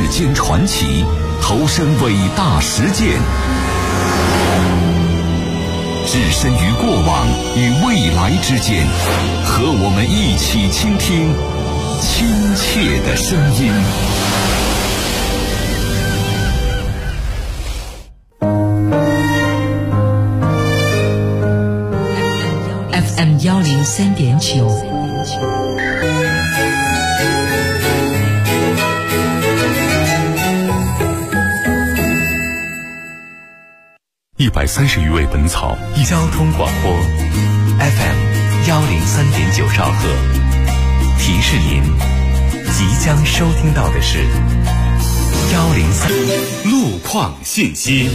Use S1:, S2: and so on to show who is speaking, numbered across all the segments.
S1: 间传奇，投身伟大实践，置身于过往与未来之间，和我们一起倾听亲切的声音。
S2: FM 103.9。
S1: 130余位本草，交通广播 FM 103.9兆赫。提示您，即将收听到的是103路况信息。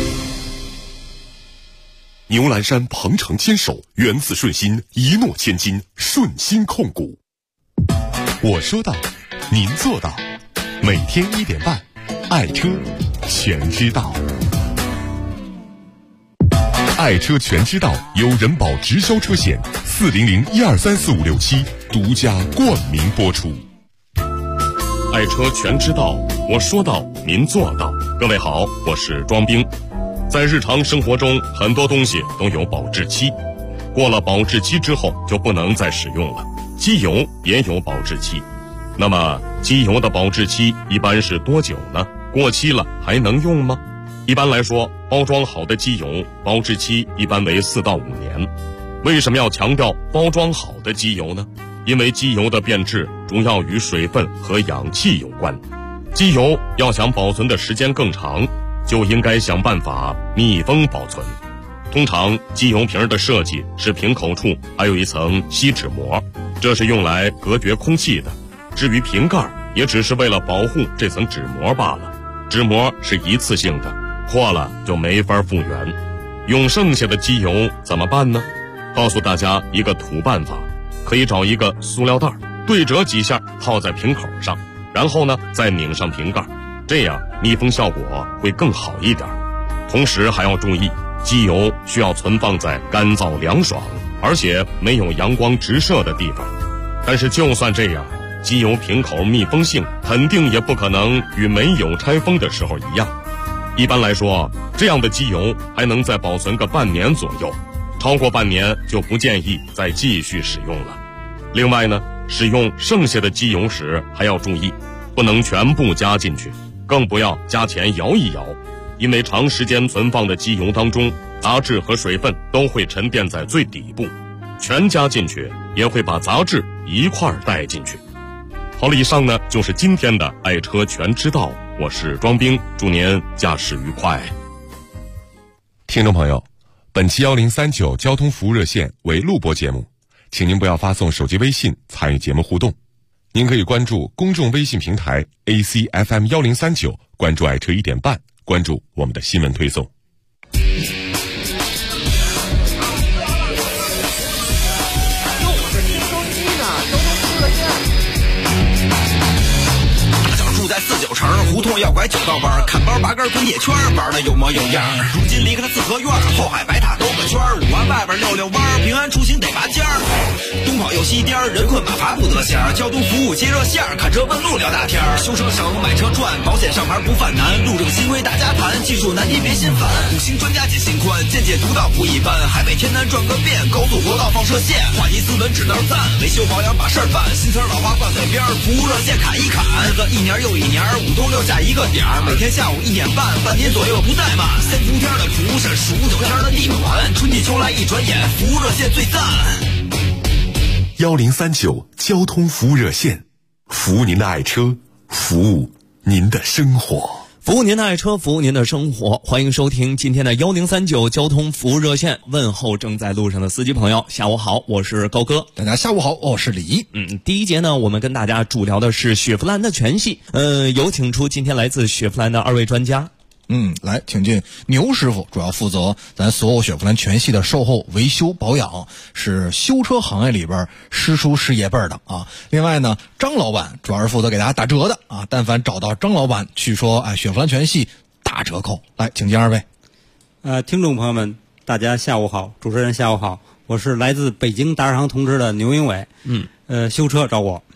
S3: 牛栏山鹏程牵手，源自顺心，一诺千金，顺心控股。我说到，您做到。每天1点半，爱车全知道。爱车全知道由人保直销车险400123456独家冠名播出。
S4: 爱车全知道，我说到您做到。各位好，我是庄兵。在日常生活中，很多东西都有保质期，过了保质期之后就不能再使用了。机油也有保质期，那么机油的保质期一般是多久呢？过期了还能用吗？一般来说，包装好的机油保质期一般为4到5年。为什么要强调包装好的机油呢？因为机油的变质主要与水分和氧气有关，机油要想保存的时间更长，就应该想办法密封保存。通常机油瓶的设计是瓶口处还有一层锡纸膜，这是用来隔绝空气的。至于瓶盖，也只是为了保护这层纸膜罢了。纸膜是一次性的，破了就没法复原。用剩下的机油怎么办呢？告诉大家一个土办法，可以找一个塑料袋，对折几下套在瓶口上，然后呢再拧上瓶盖，这样密封效果会更好一点。同时还要注意，机油需要存放在干燥凉爽而且没有阳光直射的地方。但是就算这样，机油瓶口密封性肯定也不可能与没有拆封的时候一样。一般来说，这样的机油还能再保存个半年左右，超过半年就不建议再继续使用了。另外呢，使用剩下的机油时还要注意，不能全部加进去，更不要加前摇一摇，因为长时间存放的机油当中，杂质和水分都会沉淀在最底部，全加进去也会把杂质一块带进去。好了，以上呢就是今天的爱车全知道，我是庄兵，祝您驾驶愉快。
S3: 听众朋友，本期1039交通服务热线为录播节目，请您不要发送手机微信参与节目互动。您可以关注公众微信平台 ACFM 1039，关注爱车1点半，关注我们的新闻推送。
S5: 49城胡同要拐9道弯，看包拔根滚铁圈，玩的有模有样。如今离开了四合院，后海白塔兜个圈，5环外边溜弯，平安出行得拔尖儿。东跑又西颠，人困马乏不得闲。交通服务接热线，看车问路聊大天。修车省，买车赚，保险上牌不犯难。路政新规大家谈，技术难题别心烦。5星专家解心宽，见解独到不一般。海北天南转个遍，高速国道放射线。话题斯文指道赞，维修保养把事儿办。新词老话挂嘴边，服务热线砍一砍。日子一年又一年，5到6加一个点儿，每天下午1点半，半年左右不怠慢。3伏天的蒲是数9天的地暖，春季秋来一转眼，服务热线最赞。
S3: 1039交通服务热线，服务您的爱车，服务您的生活。
S6: 服务您的爱车，服务您的生活，欢迎收听今天的1039交通服务热线。问候正在路上的司机朋友，下午好，我是高哥。
S7: 大家下午好，我是李。
S6: 第一节呢，我们跟大家主聊的是雪佛兰的全系。有请出今天来自雪佛兰的2位专家。
S7: 来，请进牛师傅，主要负责咱所有雪佛兰全系的售后维修保养，是修车行业里边师叔师爷辈的啊。另外呢，张老板主要是负责给大家打折的啊。但凡找到张老板去说，雪佛兰全系大折扣。来，请进2位。
S8: 听众朋友们，大家下午好，主持人下午好，我是来自北京大商行通知的牛英伟。修车找我。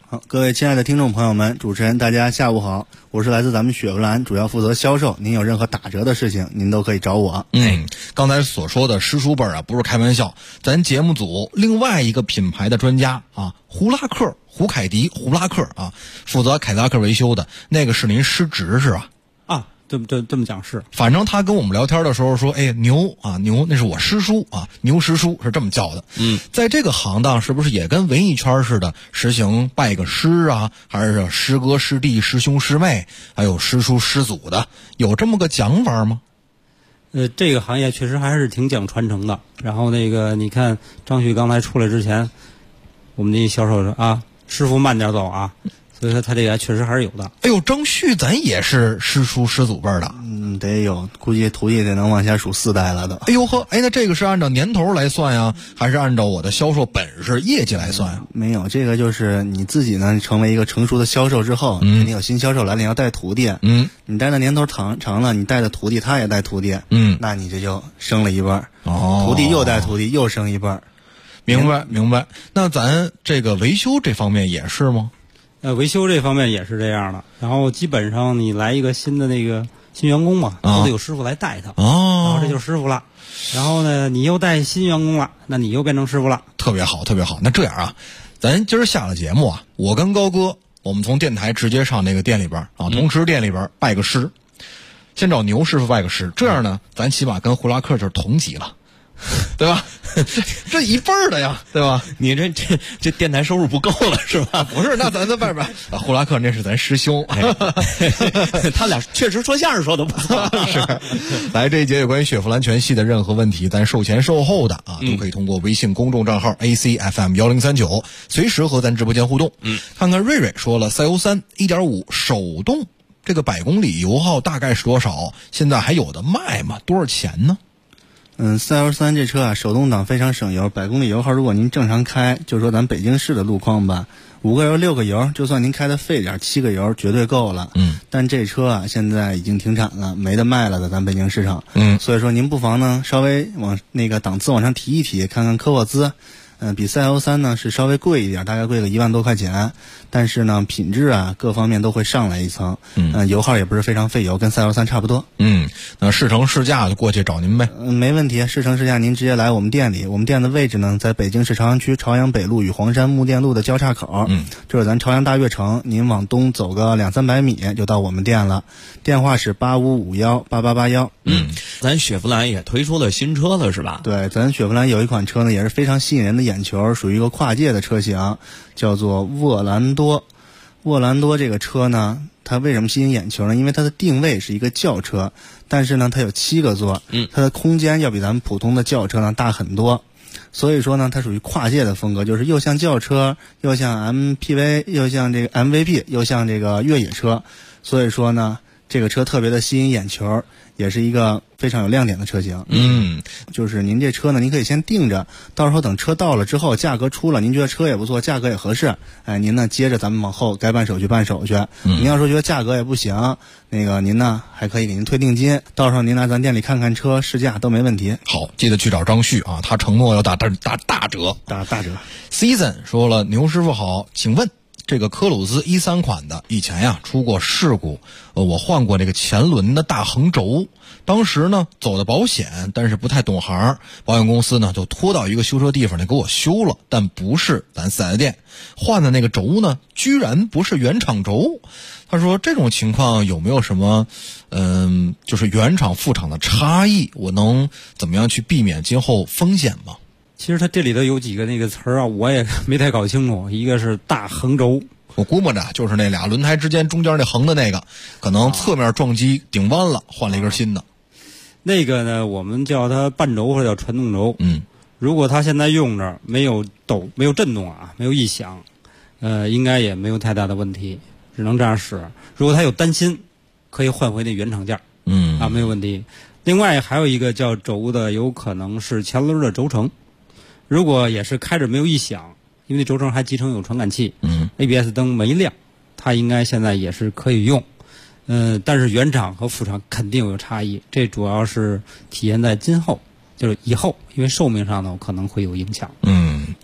S9: 好，各位亲爱的听众朋友们，主持人大家下午好，我是来自咱们雪佛兰，主要负责销售。您有任何打折的事情，您都可以找我。
S7: 刚才所说的湿书本啊，不是开玩笑。咱节目组另外一个品牌的专家啊，胡凯迪胡拉克啊，负责凯迪拉克维修的那个是您师侄是吧？
S8: 啊，这么讲是。
S7: 反正他跟我们聊天的时候说，哎，牛，那是我师叔啊，牛师叔是这么叫的。在这个行当是不是也跟文艺圈似的，实行拜个师啊，还是师哥师弟师兄师妹，还有师叔师祖的，有这么个讲法吗？
S8: 这个行业确实还是挺讲传承的。然后你看张旭刚才出来之前，我们的销售说啊，师傅慢点走啊。所以说他这个确实还是有的。
S7: 哎呦，张旭咱也是师叔师祖辈的。
S9: 得有，估计徒弟得能往下数4代了都。
S7: 哎呦呵，那这个是按照年头来算呀，还是按照我的销售本事业绩来算呀？
S9: 没有，这个就是你自己呢成为一个成熟的销售之后，肯定有新销售来了，你要带徒弟。你带的年头长了，你带的徒弟他也带徒弟。那你这就升了一半。徒弟又带徒弟又升一半。
S7: 明白。那咱这个维修这方面也是吗？
S8: 维修这方面也是这样的。然后基本上你来一个新的新员工嘛，都得有师傅来带他。然后这就是师傅了。然后呢，你又带新员工了，那你又变成师傅了。
S7: 特别好。那这样啊，咱今儿下了节目啊，我跟高哥，我们从电台直接上那个店里边啊，同时店里边拜个师，先找牛师傅拜个师。这样呢，咱起码跟胡拉克就是同级了。对吧？这一辈儿的呀，对吧？
S6: 你这电台收入不够了是吧？
S7: 不是，那咱在外边胡拉克那是咱师兄，
S6: 他俩确实说相声说的不错。
S7: 是，来这一节有关于雪佛兰全系的任何问题，咱售前售后的啊，都可以通过微信公众账号 ACFM1039随时和咱直播间互动。看看瑞瑞说了，赛欧3 1.5 手动，这个100公里油耗大概是多少？现在还有的卖吗？多少钱呢？
S9: 赛欧3这车啊，手动挡非常省油，100公里油耗如果您正常开，就说咱北京市的路况吧，5个油6个油，就算您开的费点，7个油绝对够了。但这车啊现在已经停产了，没得卖了的咱北京市场。所以说您不妨呢稍微往档次往上提一提，看看科沃兹。比赛欧3呢是稍微贵一点，大概贵个1万多块钱，但是呢品质啊各方面都会上来一层。油耗也不是非常费油，跟赛欧3差不多。
S7: 那试乘试驾就过去找您呗。
S9: 没问题，试乘试驾您直接来我们店里。我们店的位置呢在北京市朝阳区朝阳北路与黄山木店路的交叉口。这是咱朝阳大悦城，您往东走个200-300米就到我们店了。电话是85518881。
S6: 咱雪佛兰也推出了新车了是吧？
S9: 对，咱雪佛兰有一款车呢也是非常吸引人的眼球，属于一个跨界的车型，叫做沃兰多。沃兰多这个车呢，它为什么吸引眼球呢？因为它的定位是一个轿车，但是呢它有7个座，它的空间要比咱们普通的轿车呢大很多。所以说呢它属于跨界的风格，就是又像轿车，又像 MPV， 又像这个 MVP， 又像这个越野车。所以说呢这个车特别的吸引眼球，也是一个非常有亮点的车型。就是您这车呢，您可以先定着，到时候等车到了之后，价格出了，您觉得车也不错，价格也合适，您呢接着咱们往后该办手续办手续。您要说觉得价格也不行，您呢还可以给您退定金，到时候您来咱店里看看车试驾都没问题。
S7: 好，记得去找张旭啊，他承诺要打大折。
S9: 大折。
S7: Season 说了，牛师傅好，请问这个科鲁兹13款的以前呀出过事故，我换过这个前轮的大横轴，当时呢走的保险，但是不太懂行，保险公司呢就拖到一个修车地方呢给我修了，但不是咱4S店换的那个轴呢，居然不是原厂轴。他说这种情况有没有什么就是原厂副厂的差异，我能怎么样去避免今后风险吗？
S8: 其实它这里头有几个词儿啊，我也没太搞清楚。一个是大横轴，
S7: 我估摸着就是那俩轮胎之间中间那横的那个，可能侧面撞击顶弯了，换了一根新的。
S8: 那个呢，我们叫它半轴或者叫传动轴。如果它现在用着没有震动啊，没有异响，应该也没有太大的问题，只能这样使。如果它有担心，可以换回那原厂件。没有问题。另外还有一个叫轴的，有可能是前轮的轴承。如果也是开着没有异响，因为那轴承还集成有传感器，ABS 灯没亮，它应该现在也是可以用。但是原厂和副厂肯定有差异，这主要是体现在今后，就是以后，因为寿命上呢可能会有影响。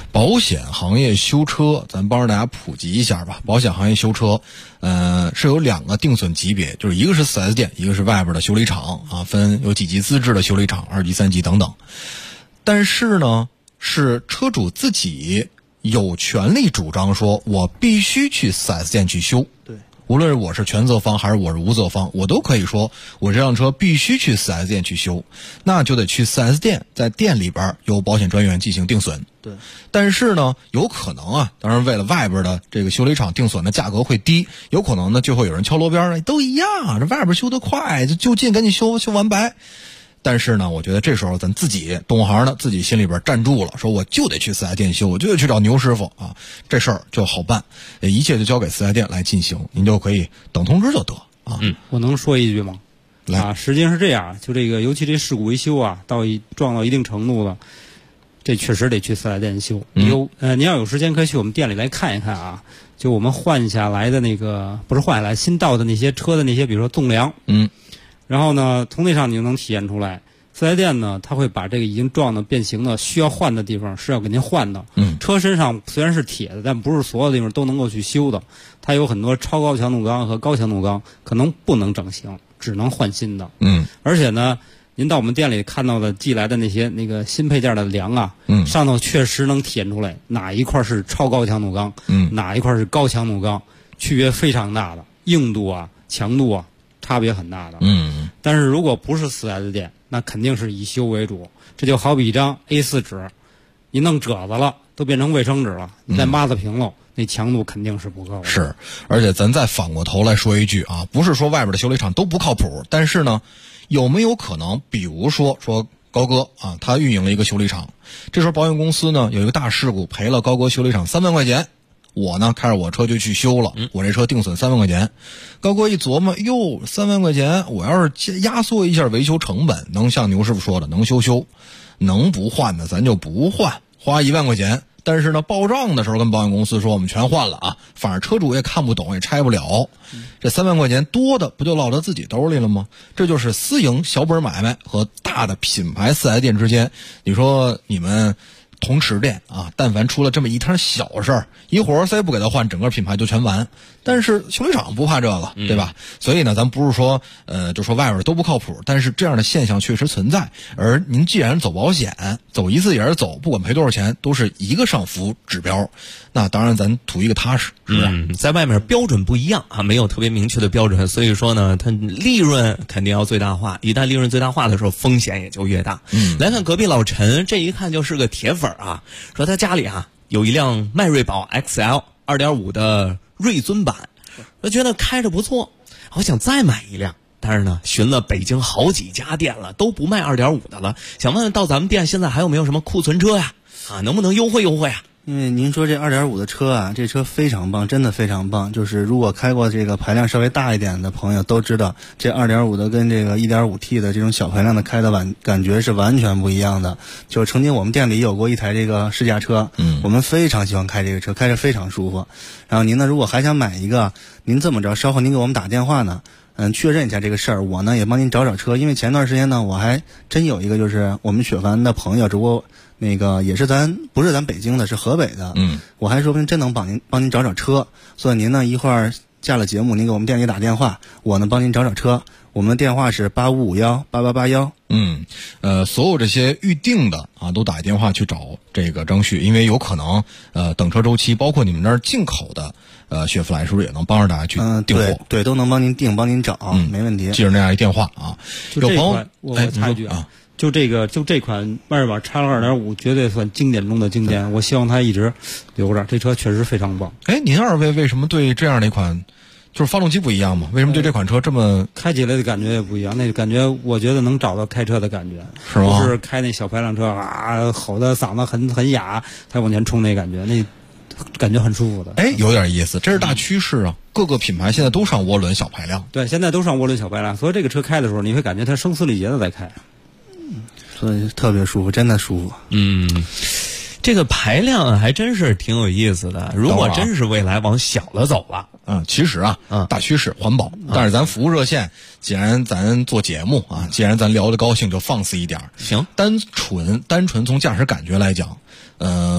S7: 保险行业修车，咱帮着大家普及一下吧。保险行业修车，是有2个定损级别，就是一个是 4S 店，一个是外边的修理厂啊，分有几级资质的修理厂，2级、3级等等。但是呢，是车主自己有权利主张说，我必须去 4S 店去修。
S9: 对。
S7: 无论我是全责方还是我是无责方，我都可以说我这辆车必须去 4S 店去修，那就得去 4S 店，在店里边由保险专员进行定损。
S9: 对。但
S7: 是呢，有可能啊，当然为了外边的这个修理厂定损的价格会低，有可能呢就会有人敲锣边，都一样，这外边修得快，就近赶紧修完白。但是呢，我觉得这时候咱自己懂行的，自己心里边站住了，说我就得去4S店修，我就得去找牛师傅啊，这事儿就好办，一切就交给4S店来进行，您就可以等通知就得啊。
S8: 我能说一句吗？
S7: 来，
S8: 实际上是这样，就这个，尤其这事故维修啊，撞到一定程度了，这确实得去4S店修。您要有时间可以去我们店里来看一看啊。就我们换下来的那个，不是换下来，新到的那些车的那些，比如说纵梁，然后呢，从那上你就能体现出来，4S店呢，他会把这个已经撞的变形的需要换的地方是要给您换的。车身上虽然是铁的，但不是所有地方都能够去修的，它有很多超高强度钢和高强度钢，可能不能整形，只能换新的。而且呢，您到我们店里看到的寄来的那个新配件的梁啊，上头确实能体现出来哪一块是超高强度钢，哪一块是高强度钢，区别非常大的，硬度啊、强度啊。差别很大的，但是如果不是4S店，那肯定是以修为主。这就好比一张 A4 纸，你弄褶子了，都变成卫生纸了，你再抹子平了，那强度肯定是不够的。
S7: 是，而且咱再反过头来说一句啊，不是说外边的修理厂都不靠谱，但是呢，有没有可能，比如说高哥啊，他运营了一个修理厂，这时候保险公司呢有一个大事故，赔了高哥修理厂3万块钱。我呢开着我车就去修了，我这车定损3万块钱。高哥一琢磨，哟，3万块钱，我要是压缩一下维修成本，能像牛师傅说的，能修，能不换的咱就不换，花1万块钱。但是呢，报账的时候跟保险公司说我们全换了啊，反正车主也看不懂，也拆不了。这3万块钱多的不就落到自己兜里了吗？这就是私营小本买卖和大的品牌4S店之间，你说你们同池店啊，但凡出了这么一摊小事儿，一活塞不给他换，整个品牌就全完。但是修理厂不怕这个，对吧？所以呢，咱不是说就说外边都不靠谱，但是这样的现象确实存在。而您既然走保险，走一次也是走，不管赔多少钱，都是一个上浮指标。那当然咱图一个踏实，是不是？
S6: 在外面标准不一样啊，没有特别明确的标准，所以说呢，它利润肯定要最大化。一旦利润最大化的时候，风险也就越大。来看隔壁老陈，这一看就是个铁粉啊，说他家里啊有一辆迈锐宝 XL 2.5的锐尊版，我觉得开着不错，我想再买一辆。但是呢，寻了北京好几家店了，都不卖2.5的了。想问问到咱们店现在还有没有什么库存车呀？啊，能不能优惠优惠啊？
S9: 因为您说这2.5的车啊，这车非常棒，真的非常棒。就是如果开过这个排量稍微大一点的朋友都知道，这2.5的跟这个 1.5T 的这种小排量的开的感觉是完全不一样的。就曾经我们店里有过一台这个试驾车，我们非常喜欢开这个车，开着非常舒服。然后您呢，如果还想买一个，您这么着，稍后您给我们打电话呢，确认一下这个事儿，我呢也帮您找车。因为前段时间呢，我还真有一个就是我们雪凡的朋友，只不过那个也是不是咱北京的，是河北的。我还说不定真能帮您找车。所以您呢一会儿下了节目，您给我们店里打电话，我呢帮您找车。我们的电话是85518881。
S7: 所有这些预定的啊，都打电话去找这个张旭，因为有可能等车周期，包括你们那儿进口的雪佛兰是不是也能帮着大家去订货？
S9: 对，都能帮您订，帮您找，没问题。
S7: 记着那样一电话啊。
S8: 就这款，我插一句啊。就这款迈锐宝 XL 2.5绝对算经典中的经典，我希望它一直留着，这车确实非常棒。
S7: 您二位为什么对这样的一款，就是发动机不一样嘛？为什么对这款车这么
S8: 开起来的感觉也不一样？那感觉我觉得能找到开车的感觉，
S7: 是吗？
S8: 不是开那小排量车啊，吼的嗓子很哑，才往前冲那感觉，那感觉很舒服的。
S7: 有点意思，这是大趋势啊！各个品牌现在都上涡轮小排量，
S8: 对，现在都上涡轮小排量，所以这个车开的时候，你会感觉它声嘶力竭的在开。
S9: 所以特别舒服，真的舒服。
S6: 这个排量还真是挺有意思的。如果真是未来往小了走了，
S7: 其实大趋势环保。但是咱服务热线，既然咱做节目啊，既然咱聊得高兴，就放肆一点。
S6: 行，
S7: 单纯从驾驶感觉来讲，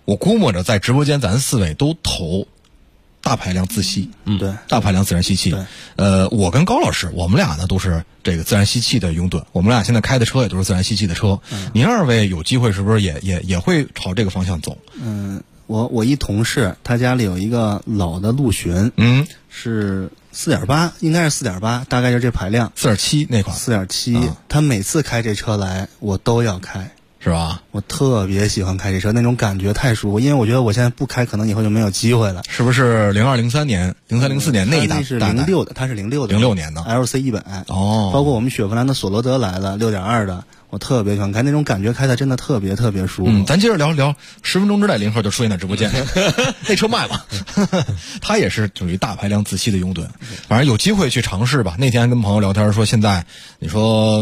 S7: 我估摸着在直播间咱4位都投大排量自吸，
S9: 对，
S7: 大排量自然吸气。我跟高老师，我们俩呢都是这个自然吸气的拥趸，我们俩现在开的车也都是自然吸气的车。您2位有机会是不是也会朝这个方向走？
S9: 我一同事他家里有一个老的陆巡，是4.8，应该是4.8，大概就是这排量。
S7: 4.7那款。
S9: 4.7，他每次开这车来，我都要开。
S7: 是吧？
S9: 我特别喜欢开这车，那种感觉太舒服。因为我觉得我现在不开，可能以后就没有机会了。
S7: 是不是02、03年、03、04年那一代？
S9: 是06的，它是06的
S7: ，06年的
S9: LC100。哦，包括我们雪佛兰的索罗德来了6.2的，我特别喜欢开，那种感觉开的真的特别特别舒服。
S7: 咱接着聊10分钟之内林鹤就出现在直播间，那车卖了。他也是属于大排量自吸的拥趸，反正有机会去尝试吧。那天跟朋友聊天说，现在你说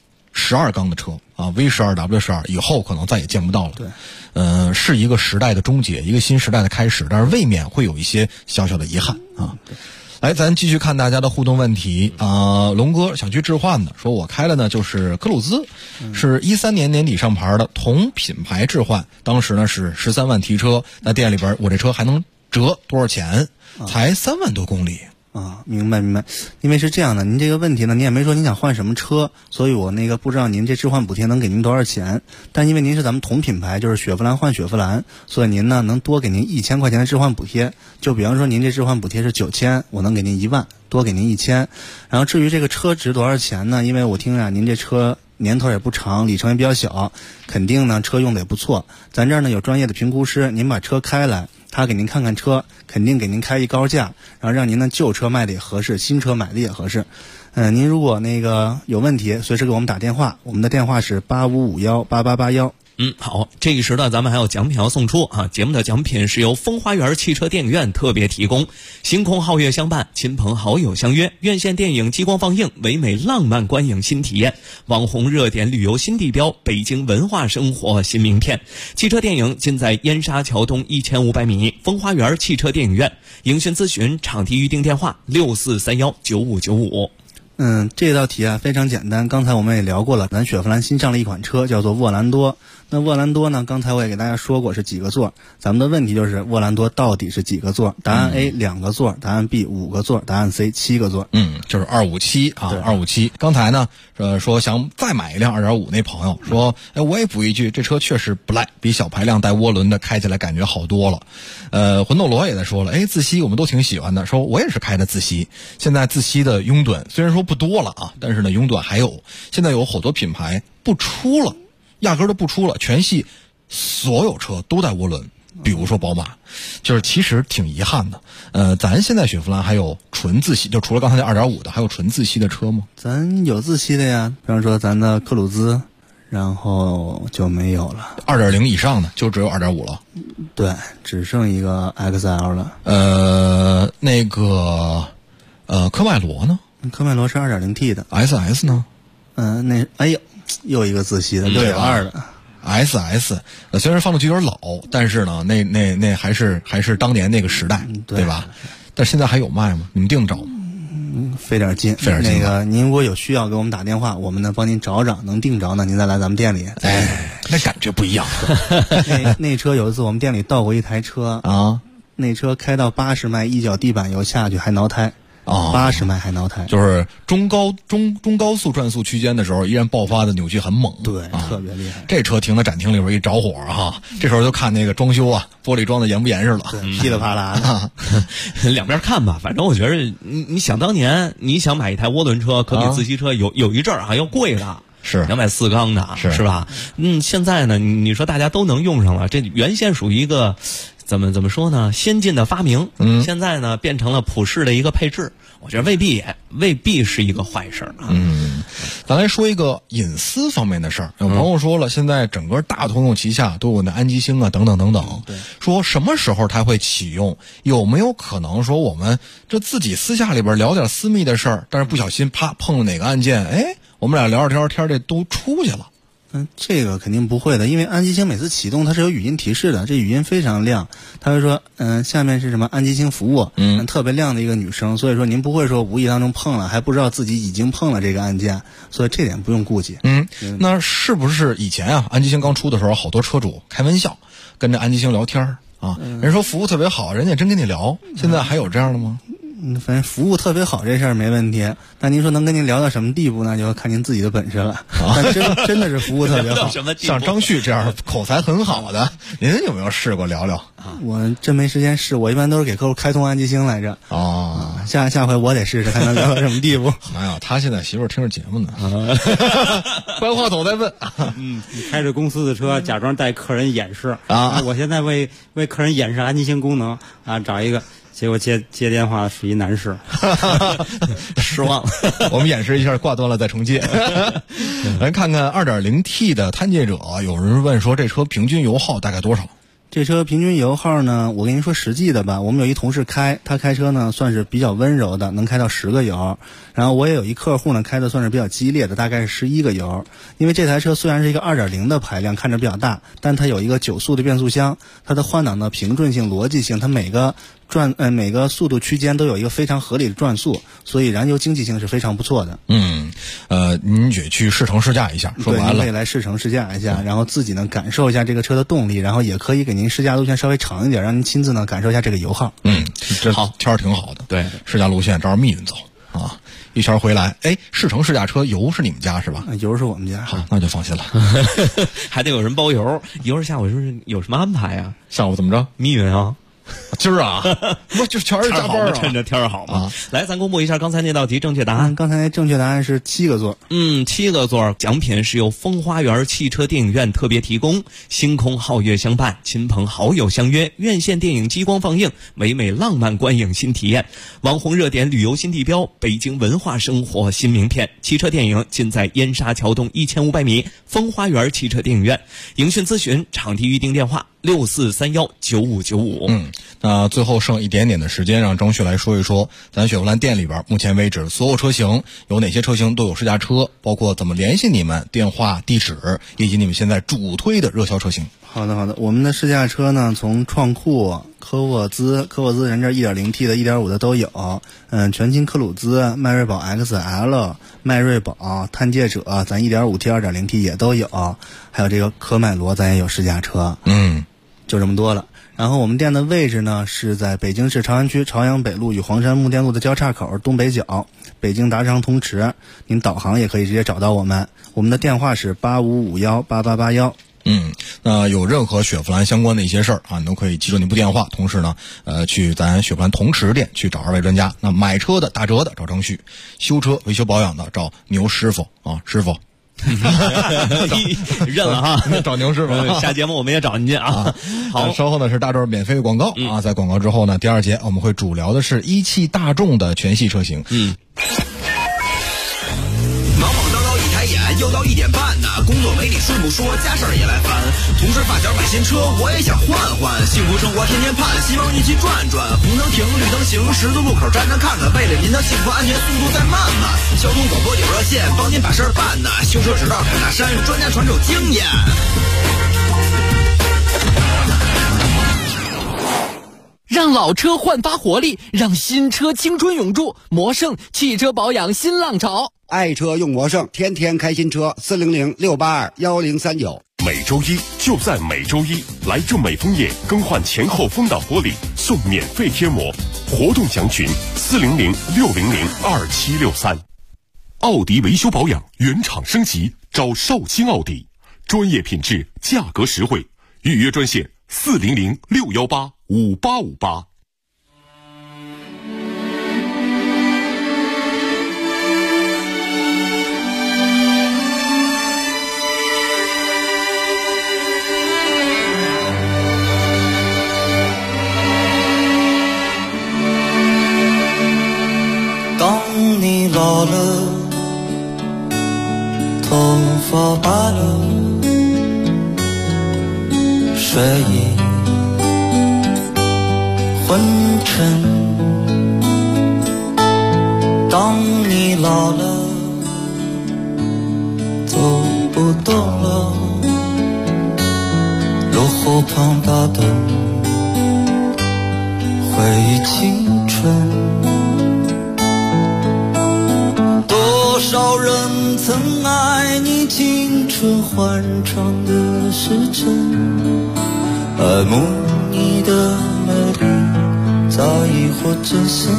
S7: 12缸的车啊 ，V12、W12 以后可能再也见不到了。
S9: 对，
S7: 是一个时代的终结，一个新时代的开始，但是未免会有一些小小的遗憾啊。来，咱继续看大家的互动问题啊。龙哥想去置换的，说我开了呢，就是科鲁兹，是13年年底上牌的同品牌置换，当时呢是13万提车，那店里边我这车还能折多少钱？才3万多公里。
S9: 明白。因为是这样的，您这个问题呢，您也没说您想换什么车，所以我不知道您这置换补贴能给您多少钱。但因为您是咱们同品牌，就是雪佛兰换雪佛兰，所以您呢能多给您1000块钱的置换补贴。就比方说您这置换补贴是9000，我能给您1万，多给您1000。然后至于这个车值多少钱呢？因为我听您这车年头也不长，里程也比较小，肯定呢车用的也不错。咱这儿呢有专业的评估师，您把车开来，他给您看看车，肯定给您开一高价，然后让您的旧车卖的也合适，新车买的也合适。您如果有问题，随时给我们打电话，我们的电话是85518881。
S6: 好，这一时段咱们还有奖品要送出啊！节目的奖品是由风花园汽车电影院特别提供，星空皓月相伴，亲朋好友相约，院线电影激光放映，唯美浪漫观影新体验，网红热点旅游新地标，北京文化生活新名片。汽车电影尽在燕莎桥东1500米风花园汽车电影院，影讯咨询场地预订电话64319595。
S9: 这道题非常简单，刚才我们也聊过了，咱雪佛兰新上了一款车叫做沃兰多。那沃兰多呢，刚才我也给大家说过是几个座，咱们的问题就是沃兰多到底是几个座？答案 A 2个座，答案 B 5个座，答案 C 7个座。
S7: 就是257啊，257。刚才呢，说想再买一辆2.5，那朋友说，我也补一句，这车确实不赖，比小排量带涡轮的开起来感觉好多了。魂斗罗也在说了，自吸我们都挺喜欢的，说我也是开的自吸。现在自吸的拥趸虽然说不多了啊，但是呢拥趸还有，现在有好多品牌不出了。压根儿都不出了，全系所有车都带涡轮，比如说宝马，就是其实挺遗憾的。咱现在雪佛兰还有纯自吸，就除了刚才那2.5的，还有纯自吸的车吗？
S9: 咱有自吸的呀，比方说咱的科鲁兹，然后就没有了。
S7: 2.0以上的就只有2.5了。
S9: 对，只剩一个 XL 了。
S7: 科迈罗呢？
S9: 科迈罗是 2.0T 的。
S7: SS 呢？
S9: 又一个自吸的6.2的
S7: SS， 虽然放的就有点老，但是呢，那还是当年那个时代，对吧？但现在还有卖吗？你们订着吗？
S9: 费点劲。您如果有需要给我们打电话，我们呢帮您找找，能订着呢，您再来咱们店里。
S7: 那感觉不一样。
S9: 那车有一次我们店里到过一台车啊，那车开到80迈，一脚地板油下去还挠胎。80迈还挠胎，
S7: 就是中高速转速区间的时候，依然爆发的扭矩很猛，
S9: 对，特别厉害。
S7: 这车停在展厅里边一着火这时候就看那个装修玻璃装的严不严实了，
S9: 对，噼里啪啦的。
S6: 两边看吧，反正我觉得你想当年你想买一台涡轮车，可比自吸车有一阵儿要贵的。
S7: 是
S6: 240缸的，是吧？现在呢，你说大家都能用上了，这原先属于一个怎么说呢？先进的发明，现在呢变成了普世的一个配置，我觉得未必是一个坏事啊。
S7: 咱来说一个隐私方面的事儿。有朋友说了，现在整个大通用旗下都有那安吉星等等，说什么时候它会启用？有没有可能说我们这自己私下里边聊点私密的事儿，但是不小心啪碰了哪个按键，我们俩聊着天这都出去了？
S9: 这个肯定不会的，因为安吉星每次启动它是有语音提示的，这语音非常亮，它会说下面是什么安吉星服务，特别亮的一个女生，所以说您不会说无意当中碰了还不知道自己已经碰了这个按键，所以这点不用顾忌。
S7: 那是不是以前啊安吉星刚出的时候，好多车主开玩笑跟着安吉星聊天啊，人说服务特别好，人家真跟你聊，现在还有这样的吗？
S9: 反正服务特别好这事儿没问题，但您说能跟您聊到什么地步呢？就要看您自己的本事了。但真的是服务特别好。
S7: 像张旭这样口才很好的，您有没有试过聊聊？
S9: 我真没时间试，我一般都是给客户开通安吉星来着。下回我得试试看能聊到什么地步。
S7: 哎呀，他现在媳妇儿听着节目呢，关话筒在问。
S8: 你开着公司的车，假装带客人演示我现在为客人演示安吉星功能找一个。结果接电话是一男士，
S6: 失望了。
S7: 我们演示一下，挂断了再重接。来看看 2.0T 的探界者，有人问说这车平均油耗大概多少？
S9: 这车平均油耗呢，我跟您说实际的吧，我们有一同事他开车呢算是比较温柔的，能开到10个油。然后我也有一客户呢开的算是比较激烈的，大概是11个油。因为这台车虽然是一个 2.0 的排量，看着比较大，但它有一个9速的变速箱，它的换挡的平顺性、逻辑性，它每个速度区间都有一个非常合理的转速，所以燃油经济性是非常不错的。
S7: 您也去试乘试驾一下，说白了，
S9: 对，您可以来试乘试驾一下，然后自己呢感受一下这个车的动力，然后也可以给您试驾路线稍微长一点，让您亲自呢感受一下这个油耗。
S7: 这好天儿挺好的。
S6: 对，
S7: 试驾路线照着密云走啊，一圈回来。试乘试驾车油是你们家是吧？
S9: 油是我们家。
S7: 好，那就放心了。
S6: 还得有人包油，一会儿下午是不是有什么安排啊？
S7: 下午怎么着？
S6: 密云啊。
S7: 今儿啊，不就全是加班啊？
S6: 趁着天儿好嘛。来，咱公布一下刚才那道题正确答案。
S9: 刚才正确答案是7个座。
S6: 7个座，奖品是由风花园汽车电影院特别提供，星空皓月相伴，亲朋好友相约，院线电影激光放映，唯美浪漫观影新体验，网红热点旅游新地标，北京文化生活新名片。汽车电影尽在燕莎桥东1500米风花园汽车电影院。影讯咨询场地预订电话64319595。
S7: 那最后剩一点点的时间，让张旭来说一说咱雪佛兰店里边目前为止所有车型有哪些车型都有试驾车，包括怎么联系你们、电话、地址，以及你们现在主推的热销车型。
S9: 好的，我们的试驾车呢，从创酷、科沃兹人这 1.0T 的、1.5的都有，全新科鲁兹、迈锐宝 XL、迈锐宝、探界者，咱 1.5T、2.0T 也都有，还有这个科迈罗咱也有试驾车，就这么多了。然后我们店的位置呢是在北京市朝阳区朝阳北路与黄山木店路的交叉口东北角，北京达商通驰，您导航也可以直接找到我们。我们的电话是85518881。
S7: 那有任何雪佛兰相关的一些事儿你都可以记住你部电话，同时呢去咱雪佛兰同驰店去找2位专家。那买车的打折的找张旭，修车维修保养的找牛师傅师傅。
S6: 认了哈，
S7: 找牛师傅。
S6: 下节目我们也找您去啊。好，
S7: 稍后呢是大众免费的广告在广告之后呢，第2节我们会主聊的是一汽大众的全系车型。
S5: 忙忙叨叨一抬眼，又到1点半呢，工作没理顺不说，家事儿也来烦。同事发小买新车，我也想换换，幸福生活天天盼，希望一起转转。红灯停，绿灯行，十字路口站着看看，为了您的幸福安全，速度再慢慢。交通广播有热线，帮您把事儿办呢。修车直到凯大山，专家传授经验。
S10: 让老车焕发活力，让新车青春永驻。魔胜汽车保养新浪潮，
S11: 爱车用魔胜，天天开新车。400-682-1039。
S4: 每周一就在每周一，来正美枫叶更换前后风挡玻璃，送免费贴膜。活动详询400-600-2763。奥迪维修保养原厂升级，找绍兴奥迪，专业品质，价格实惠。预约专线400-618-5858。
S12: 当你老了，头发白了，睡意昏沉。当你老了，走不动了， 少人曾爱你青春欢畅的时辰，爱慕你的美丽，在意或者深。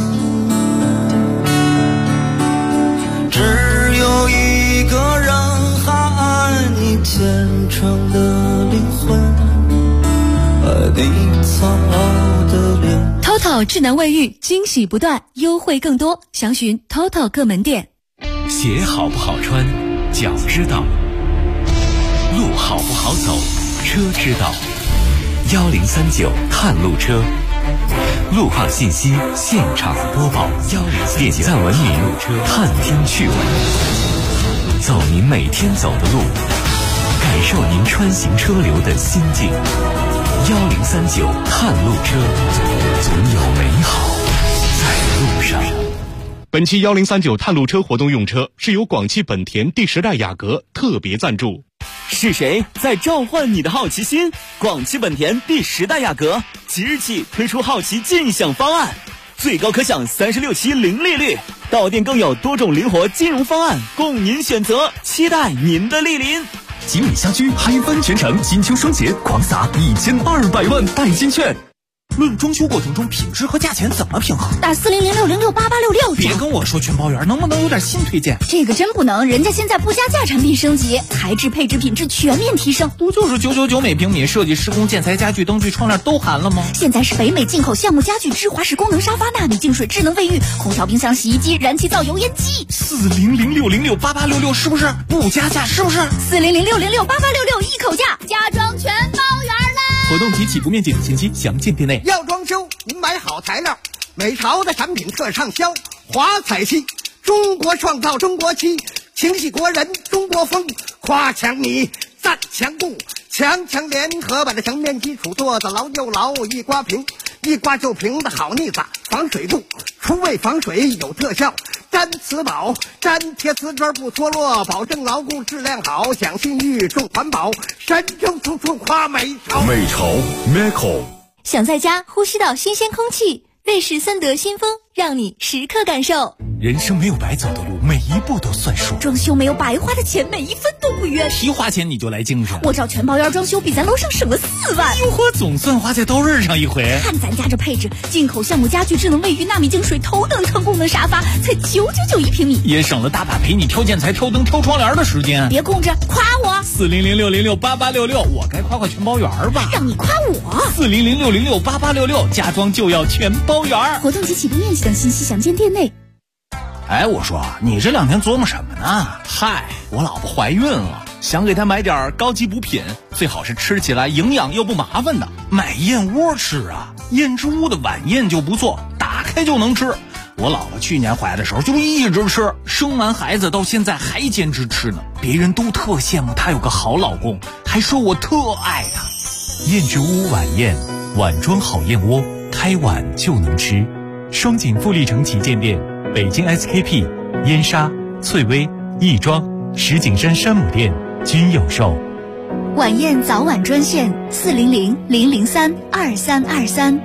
S12: 只有一个人还爱你虔诚的灵魂，爱你苍老的脸。
S13: TOTO 智能卫浴，惊喜不断，优惠更多，详询 TOTO 各门店。
S1: 鞋好不好穿，脚知道；路好不好走，车知道。1039探路车，路况信息现场播报。点赞文明，探听趣闻，走您每天走的路，感受您穿行车流的心境。1039探路车，总有美好在路上。
S14: 本期1039探路车活动用车是由广汽本田第10代雅阁特别赞助。
S15: 是谁在召唤你的好奇心？广汽本田第10代雅阁即日起推出好奇尽享方案，最高可享36期零利率，到店更有多种灵活金融方案供您选择，期待您的莅临。
S16: 锦里辖区嗨翻全城，金秋双节狂撒1200万代金券。论装修过程中品质和价钱怎么平衡？
S17: 打4006068866。
S16: 别跟我说全包圆，能不能有点新推荐？
S17: 这个真不能，人家现在不加价产品升级，材质配置品质全面提升。
S16: 不就是999每平米，设计施工建材家具灯具窗帘都含了吗？
S17: 现在是北美进口橡木家具、芝华士功能沙发、纳米净水、智能卫浴、空调、冰箱、洗衣机、燃气灶、油烟机。
S16: 4006068866是不是不加价？是不是
S17: 4006068866一口价，家装全包圆啦！
S16: 活动及起步面积等信息详见店内。
S11: 要装修，您买好材料，美潮的产品特畅销。华彩漆，中国创造中国漆，情系国人中国风。夸墙米，赞墙布，强联合把这墙面基础做得牢又牢，一刮平，一刮就平的好腻子，防水度，除味防水有特效。粘瓷宝，粘贴瓷砖不脱落，保证牢固质量好，讲信誉重环保，神州处处夸美潮。
S18: 美潮 Meco。
S13: 想在家呼吸到新鲜空气，瑞士森德新风让你时刻感受。
S16: 人生没有白走的路，每一步都算数。
S17: 装修没有白花的钱，每一分都不冤。
S16: 一花钱你就来精神，
S17: 我找全包圆装修比咱楼上省了4万。
S16: 哟呵，总算花在刀刃上一回。
S17: 看咱家这配置，进口橡木家具、智能卫浴、纳米净水、头等舱功能沙发，才999一平米，
S16: 也省了大把陪你挑建材、挑灯、挑窗帘的时间。
S17: 别空着，夸我
S16: ！4006068866，我该夸全包圆吧？
S17: 让你夸我
S16: ！4006068866，家装就要全包圆。
S17: 活动及起步面积等信息详见店内。
S16: 哎，我说你这2天琢磨什么呢？嗨，我老婆怀孕了，想给她买点高级补品，最好是吃起来营养又不麻烦的。买燕窝吃啊，燕之屋的晚宴就不错，打开就能吃。我老婆去年怀的时候就一直吃，生完孩子到现在还坚持吃呢。别人都特羡慕她有个好老公，还说我特爱她。燕之屋晚宴，碗装好燕窝，开碗就能吃。双井富力城旗舰店。北京 SKP、燕莎、翠微、亦庄、石景山山姆店均有售。
S17: 晚宴早晚专线400-003-2323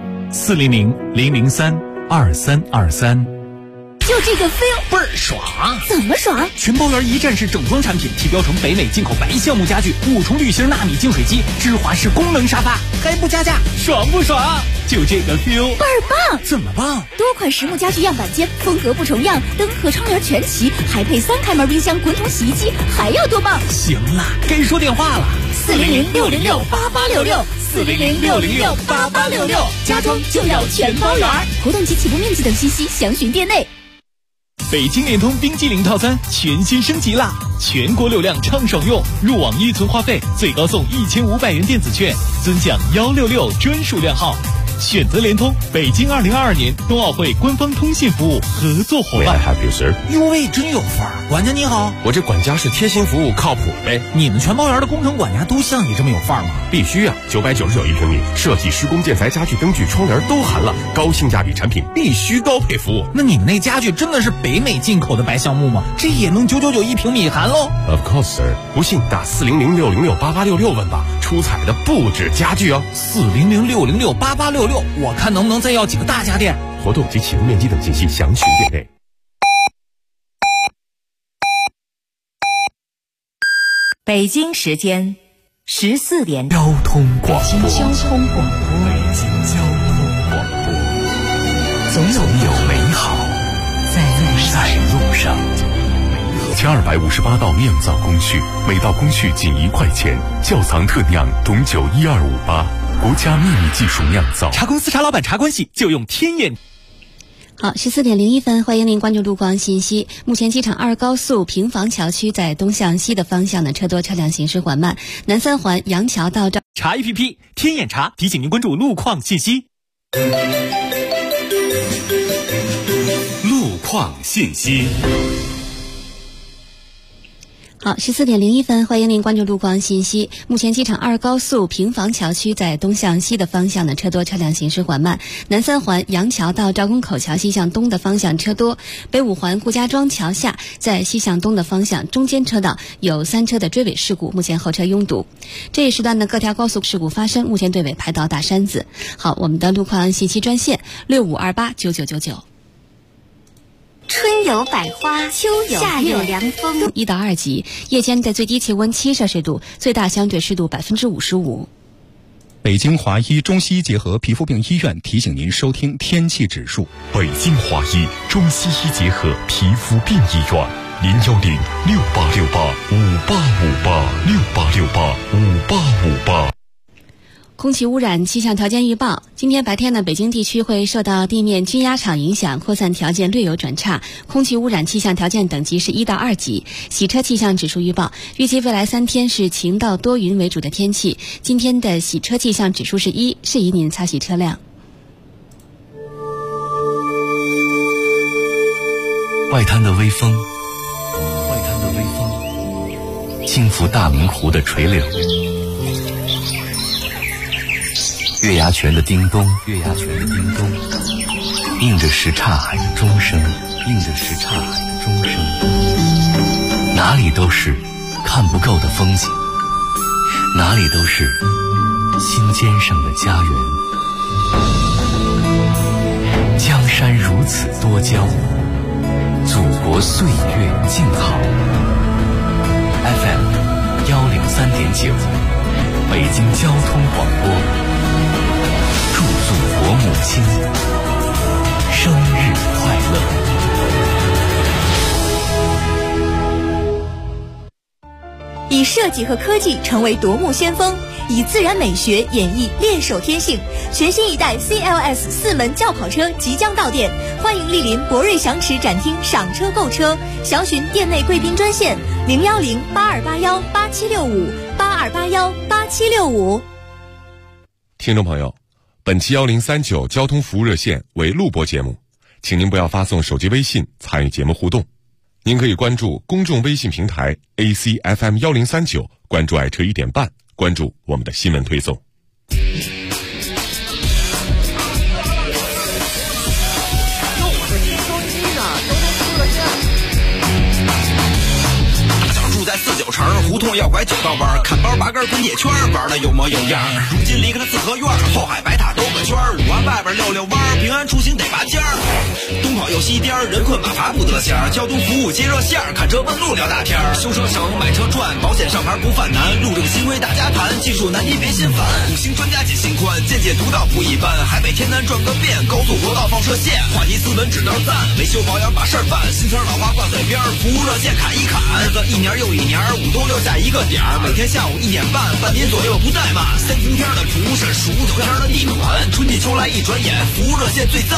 S16: 400-003-2323。
S17: 就这个 feel
S16: 倍儿爽！
S17: 怎么爽？
S16: 全包圆一站式整装产品，提标成北美进口白橡木家具，5重滤芯纳米净水机，芝华士功能沙发，还不加价，爽不爽？就这个 feel
S17: 倍儿棒！
S16: 怎么棒？
S17: 多款实木家具样板间，风格不重样，灯和窗帘全齐，还配3开门冰箱、滚筒洗衣机，还要多棒？
S16: 行了，该说电话了。
S17: 400-606-8866 400-606-8866，家装就要全包圆。活动及起步面积等信息详询店内。
S16: 北京联通冰激凌套餐全新升级啦！全国流量畅爽用，入网依存话费最高送1500元电子券，尊享166专属靓号。选择联通，北京2022年冬奥会官方通信服务合作伙伴。 哟喂，真有范儿！管家你好，
S18: 我这管家是贴心服务，靠谱呗。
S16: 你们全包圆的工程管家都像你这么有范儿吗？
S18: 必须啊！999一平米，设计、施工、建材、家具、灯具、窗帘都含了，高性价比产品必须高配服务。
S16: 那你们那家具真的是北美进口的白橡木吗？这也能999一平米含喽
S18: ？Of course, sir。不信打400-606-8866问吧，出彩的不止家具哦。
S16: 400-606-8866，我看能不能再要几个大家电。
S18: 活动及起步面积等信息详询店内。
S19: 北京时间14点。
S1: 交通广播，
S19: 交通广播，
S1: 北京交通广播，总有美好在路上。
S18: 前258道酿造工序，每道工序仅1块钱。窖藏特酿董酒12588，国家秘密技术酿造。
S16: 茶公司茶老板茶关系就用天眼。
S20: 好，14点01分，欢迎您关注路况信息。目前机场2高速平房桥区在东向西的方向呢，车多，车辆行驶缓慢。南三环杨桥到
S16: 茶 APP 天眼茶提醒您关注路况信息。
S1: 路况信息。
S20: 好，14点01分，欢迎您关注路况信息。目前机场2高速平房桥区在东向西的方向呢，车多，车辆行驶缓慢。南三环杨桥到赵公口桥西向东的方向车多。北五环顾家庄桥下在西向东的方向中间车道有3车的追尾事故，目前后车拥堵。这一时段的各条高速事故发生，目前队尾排到大山子。好，我们的路况信息专线65289999。
S13: 春有百花，秋有夏有凉风。
S20: 1到2级，夜间的最低气温7摄氏度，最大相对湿度55%。
S21: 北京华医中西医结合皮肤病医院提醒您收听天气指数。
S18: 北京华医中西医结合皮肤病医院，0106868585858
S20: 空气污染气象条件预报：今天白天呢，北京地区会受到地面均压场影响，扩散条件略有转差，空气污染气象条件等级是1到2级。洗车气象指数预报：预计未来3天是晴到多云为主的天气。今天的洗车气象指数是1，适宜您擦洗车辆。
S1: 外滩的微风，轻拂大明湖的垂柳。月牙泉的叮咚，映着什刹海的钟声，哪里都是看不够的风景，哪里都是心尖上的家园。江山如此多娇，祖国岁月静好。FM 103.9，北京交通广播。祝祖国母亲生日快乐！
S13: 以设计和科技成为夺目先锋，以自然美学演绎练手天性。全新一代 CLS 4门轿跑车即将到店，欢迎莅临博瑞祥驰展厅赏车购车，详询店内贵宾专线010-8281-8765，8281-8765。
S3: 听众朋友，本期1039交通服务热线为录播节目，请您不要发送手机微信参与节目互动。您可以关注公众微信平台 ACFM 1039，关注爱车1点半，关注我们的新闻推送。
S5: 在49城胡同要拐9道弯，看包拔根滚铁圈，玩的有模有样。如今离开了四合院，后海白塔兜个圈，5环外边溜溜弯，平安出行得拔尖儿。东跑右西颠，人困马乏不得闲。交通服务接热线，看车问路聊大天。修车省，买车赚，保险上牌不犯难。路政新规大家谈，技术难题别心烦。5星专家解心宽，见解独到不一般。海北天南转个遍，高速国道放射线，话题斯文指道赞，维修保养把事儿办。新车老花挂嘴边，服务热线砍一砍。日子一年又一年，5都6下一个点儿，每天下午1点半，半年左右不怠慢。3伏天的厨师，15天的地暖，春季秋来一转眼，服务热线最赞。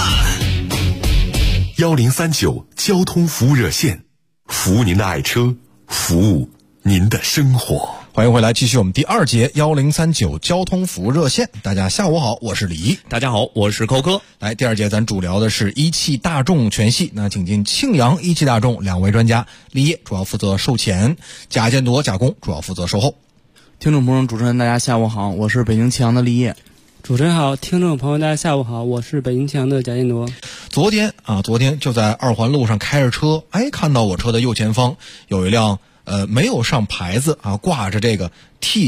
S18: 1039交通服务热线，服务您的爱车，服务您的生活。
S7: 欢迎回来，继续我们第2节1039交通服务热线。大家下午好，我是李毅。
S6: 大家好，我是寇科。
S7: 来，第2节咱主聊的是一汽大众全系。那请进庆阳一汽大众2位专家，李烨主要负责售前，贾建铎、贾工主要负责售后。
S22: 听众朋友、主持人大家下午好，我是北京庆阳的李烨。
S8: 主持人好，听众朋友大家下午好，我是北京庆阳的贾建铎。
S7: 昨天就在2环路上开着车，看到我车的右前方有一辆没有上牌子挂着这个 T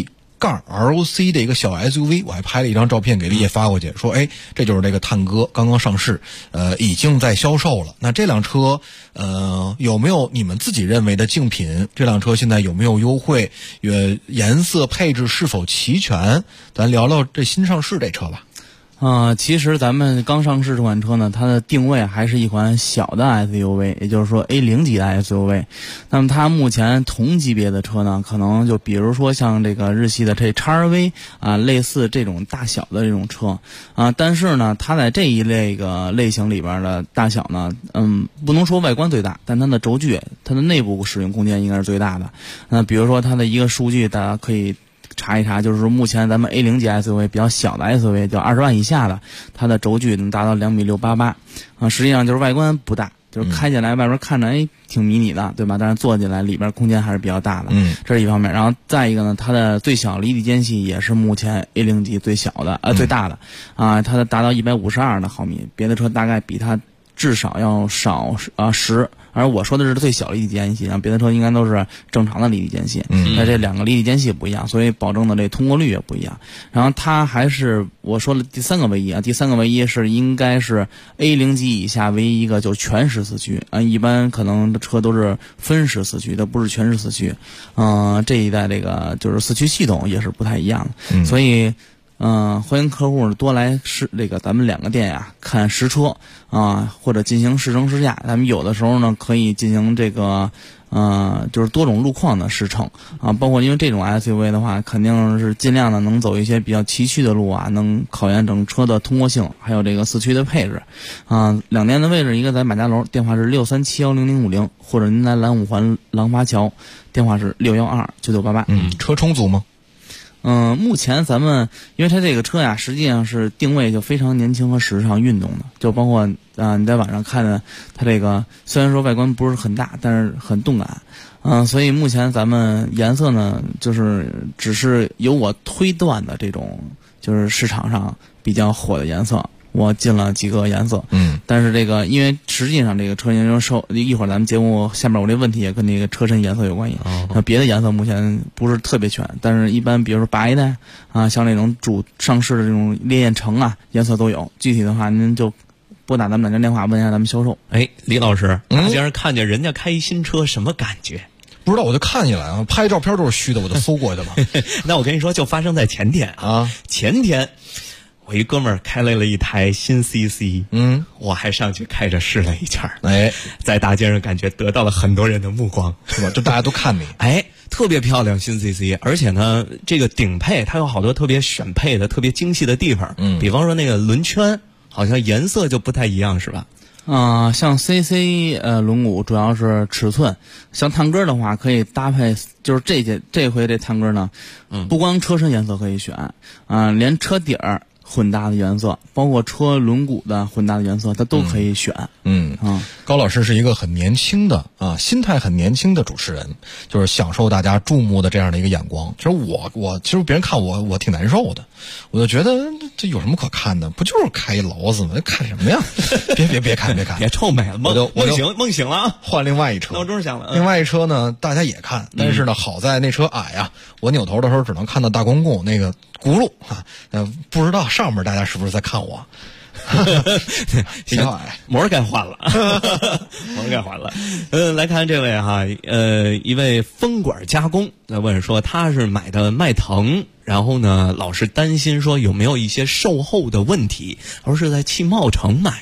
S7: ROC 的一个小 SUV， 我还拍了一张照片给丽叶发过去，说这就是这个探歌刚刚上市，已经在销售了。那这辆车有没有你们自己认为的竞品？这辆车现在有没有优惠？颜色配置是否齐全？咱聊聊这新上市这车吧。
S22: 其实咱们刚上市这款车呢，它的定位还是一款小的 SUV， 也就是说 A0 级的 SUV。那么它目前同级别的车呢，可能就比如说像这个日系的这 XRV 类似这种大小的这种车但是呢，它在这一类型里边的大小呢，不能说外观最大，但它的轴距、它的内部使用空间应该是最大的。比如说它的一个数据，大家可以查一查，就是说目前咱们 A0 级 SUV 比较小的 SUV， 就20万以下的，它的轴距能达到2.688米实际上就是外观不大，就是开起来外边看着挺迷你的，对吧？但是坐进来里边空间还是比较大的，这是一方面。然后再一个呢，它的最小离地间隙也是目前 A0 级最小的最大的它达到152的毫米，别的车大概比它至少要少10。而我说的是最小离地间隙，然后别的车应该都是正常的离地间隙。那这两个离地间隙不一样，所以保证的这通过率也不一样。然后它还是我说了第三个唯一第三个唯一是应该是 A0 级以下唯一一个就是全时四驱一般可能车都是分时四驱，它不是全时四驱。这一代这个就是四驱系统也是不太一样的，所以欢迎客户多来咱们2个店呀看实车或者进行试乘试驾。咱们有的时候呢可以进行这个就是多种路况的试乘包括因为这种 SUV 的话，肯定是尽量的能走一些比较崎岖的路能考验整车的通过性，还有这个四驱的配置2店的位置，一个在马家楼，电话是637100050，或者您来蓝五环廊坊桥，电话是6129988。
S7: 车充足吗？
S22: 目前咱们因为它这个车呀，实际上是定位就非常年轻和时尚运动的，就包括你在网上看的它这个虽然说外观不是很大，但是很动感所以目前咱们颜色呢，就是只是由我推断的这种就是市场上比较火的颜色，我进了几个颜色但是这个因为实际上这个车型一会儿咱们节目下面我这问题也跟那个车身颜色有关系别的颜色目前不是特别全，但是一般比如说白的像那种主上市的这种烈焰橙颜色都有。具体的话您就拨打咱们2家电话问一下咱们销售。
S6: 李老师大家看见人家开一新车什么感觉？
S7: 不知道，我就看起来拍照片都是虚的，我就搜过去了
S6: 那我跟你说，就发生在前天前天我一哥们儿开来了一台新 CC， 我还上去开着试了一下，在大街上感觉得到了很多人的目光，
S7: 是吧？就大家都看你，
S6: 特别漂亮新 CC， 而且呢，这个顶配它有好多特别选配的、特别精细的地方，比方说那个轮圈，好像颜色就不太一样，是吧？
S22: 像 CC 轮毂主要是尺寸，像探歌的话可以搭配，就是这回这探歌呢，不光车身颜色可以选，连车底儿混搭的颜色，包括车轮毂的混搭的颜色，它都可以选。
S7: 高老师是一个很年轻的心态很年轻的主持人，就是享受大家注目的这样的一个眼光。其实其实别人看我挺难受的，我就觉得这有什么可看的？不就是开一劳斯吗？看什么呀？别看，
S6: 别臭美了，梦醒了，
S7: 换另外一车，
S6: 闹钟响了。
S7: 另外一车呢，大家也看，但是呢，好在那车矮我扭头的时候只能看到大公共那个轱辘不知道上面大家是不是在看我。比较矮，
S6: 膜该换了，膜该换了。来看这位一位风管加工问说他是买的迈腾，然后呢老是担心说有没有一些售后的问题，而是在汽贸城买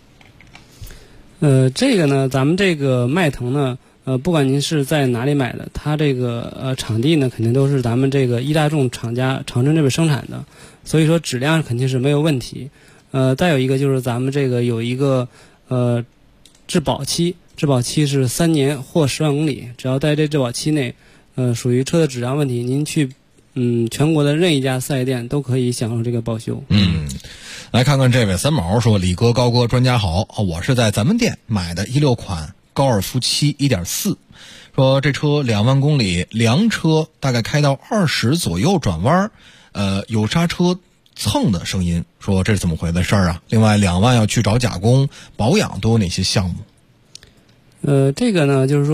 S8: 的。这个呢，咱们这个迈腾呢，不管您是在哪里买的，它这个场地呢肯定都是咱们这个一大众厂家长春这边生产的，所以说质量肯定是没有问题。再有一个就是咱们这个有一个质保期是3年或10万公里，只要在这质保期内，属于车的质量问题，您去全国的任意一家4S店都可以享受这个报修。
S7: 来看看这位三毛说，李哥高哥专家好，我是在咱们店买的16款高尔夫7 1.4， 说这车2万公里，凉车大概开到20左右转弯，有刹车蹭的声音，说这是怎么回事啊？另外2万要去找加工保养都有哪些项目？
S8: 这个呢就是说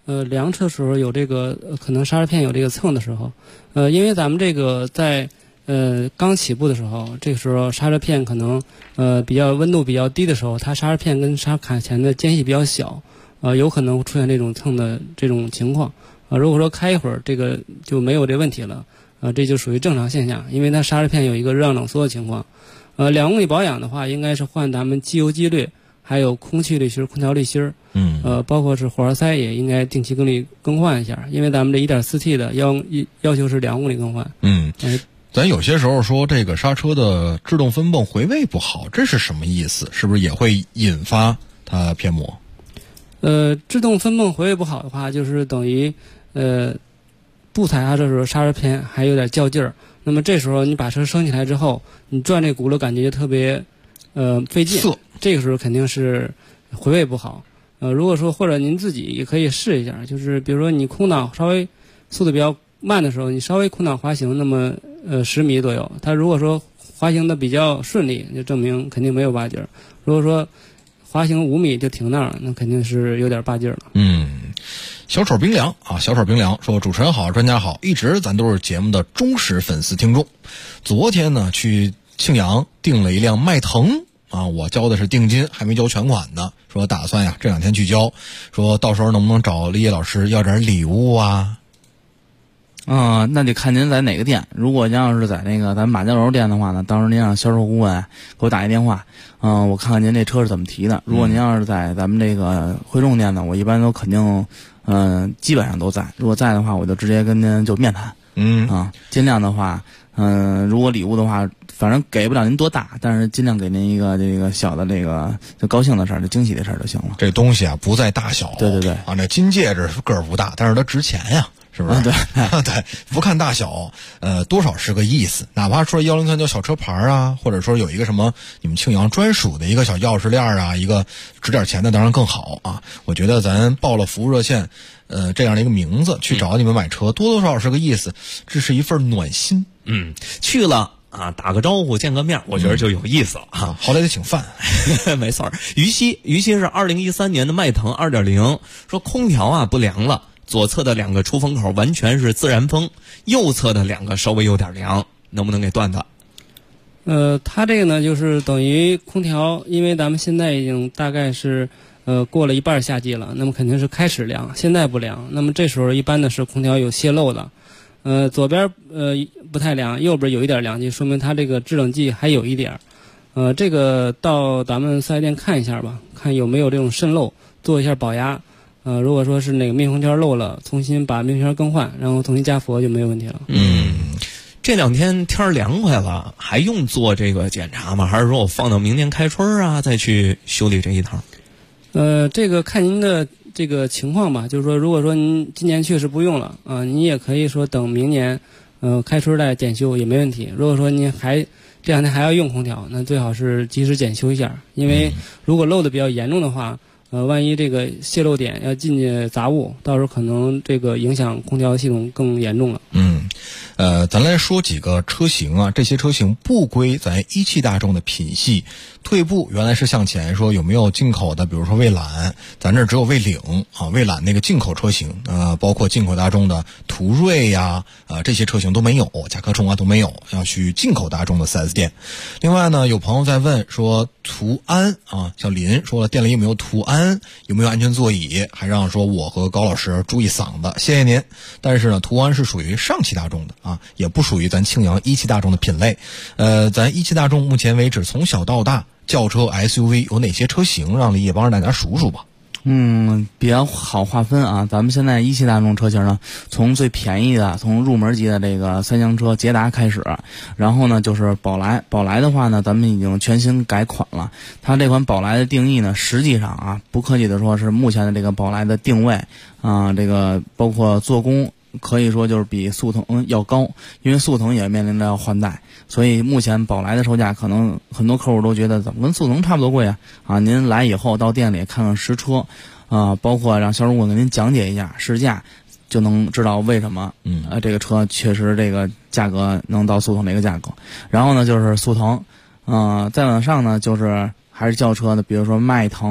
S8: 凉车时候有这个可能刹车片有这个蹭的时候，因为咱们这个在刚起步的时候，这个时候刹车片可能比较温度比较低的时候，它刹车片跟刹卡钳的间隙比较小，有可能出现这种蹭的这种情况。如果说开一会儿，这个就没有这问题了，这就属于正常现象，因为它刹车片有一个热胀冷缩的情况。2公里保养的话，应该是换咱们机油机滤，还有空气滤芯、空调滤芯，包括是火花塞也应该定期更换一下，因为咱们这 1.4T 的要求是2公里更换。
S7: 咱有些时候说这个刹车的制动分泵回位不好，这是什么意思？是不是也会引发它偏磨？
S8: 制动分泵回位不好的话，就是等于不踩刹车的时候刹车片还有点较劲儿，那么这时候你把车升起来之后，你转这轱辘感觉就特别费劲，这个时候肯定是回位不好。如果说或者您自己也可以试一下，就是比如说你空档稍微速度比较慢的时候，你稍微空档滑行那么10米左右，它如果说滑行的比较顺利，就证明肯定没有把劲儿。如果说滑行5米就停那儿，那肯定是有点把劲儿了。
S7: 小丑冰凉啊，小丑冰凉说：“主持人好，专家好，一直咱都是节目的忠实粉丝听众。昨天呢，去庆阳订了一辆迈腾啊，我交的是定金，还没交全款呢。说打算呀这2天去交，说到时候能不能找立业老师要点礼物啊？”
S22: 那得看您在哪个店。如果您要是在那个咱马家楼店的话呢，到时候您让销售顾问给我打一电话，我看看您这车是怎么提的。如果您要是在咱们这个汇众店呢，我一般都肯定基本上都在。如果在的话，我就直接跟您就面谈。尽量的话，如果礼物的话，反正给不了您多大，但是尽量给您一个这个小的这个就高兴的事儿，就惊喜的事儿就行了。
S7: 这东西啊不在大小，
S22: 对
S7: 啊，那金戒指个儿不大，但是它值钱呀。是不是？
S22: 对
S7: 对，不看大小，多少是个意思。哪怕说103叫小车牌啊，或者说有一个什么你们庆阳专属的一个小钥匙链啊，一个值点钱的当然更好啊。我觉得咱报了服务热线，这样的一个名字去找你们买车，多多少少是个意思，这是一份暖心。
S6: 去了啊，打个招呼，见个面，我觉得就有意思了啊。
S7: 好歹得请饭。
S6: 没错，于西是2013年的迈腾 2.0， 说空调啊不凉了。左侧的2个出风口完全是自然风，右侧的2个稍微有点凉，能不能给断断？
S8: 它这个呢，就是等于空调，因为咱们现在已经大概是过了一半夏季了，那么肯定是开始凉，现在不凉。那么这时候一般的是空调有泄漏的，左边不太凉，右边有一点凉气，说明它这个制冷剂还有一点。这个到咱们4S店看一下吧，看有没有这种渗漏，做一下保压。如果说是那个密封圈漏了，重新把密封圈更换，然后重新加氟就没有问题了。
S6: 这2天天凉快了，还用做这个检查吗？还是说我放到明年开春啊再去修理这一套？
S8: 这个看您的这个情况吧，就是说，如果说您今年确实不用了你也可以说等明年开春再检修也没问题。如果说您这2天还要用空调，那最好是及时检修一下，因为如果漏的比较严重的话。万一这个泄漏点要进去杂物，到时候可能这个影响空调系统更严重了。
S7: 咱来说几个车型啊，这些车型不归咱一汽大众的品系，退步原来是向前，说有没有进口的，比如说蔚揽，咱这只有蔚领啊，蔚揽那个进口车型包括进口大众的途锐呀这些车型都没有，甲壳虫啊都没有，要去进口大众的 4S 店。另外呢，有朋友在问说途安啊，小林说了店里有没有途安，有没有安全座椅，还让说我和高老师注意嗓子，谢谢您。但是呢，途安是属于上汽大众的啊，也不属于咱庆阳一汽大众的品类。咱一汽大众目前为止从小到大轿车 SUV 有哪些车型，让李也帮着大家数数吧。
S22: 比较好划分啊。咱们现在一汽大众车型呢，从最便宜的，从入门级的这个3厢车捷达开始，然后呢就是宝来。宝来的话呢，咱们已经全新改款了。它这款宝来的定义呢，实际上啊，不客气的说，是目前的这个宝来的定位啊，这个包括做工。可以说就是比速腾要高，因为速腾也面临着要换代，所以目前宝来的售价可能很多客户都觉得怎么跟速腾差不多贵啊！您来以后到店里看看实车，包括让销售顾问给您讲解一下试驾，就能知道为什么这个车确实这个价格能到速腾这个价格。然后呢就是速腾，再往上呢就是还是轿车的，比如说迈腾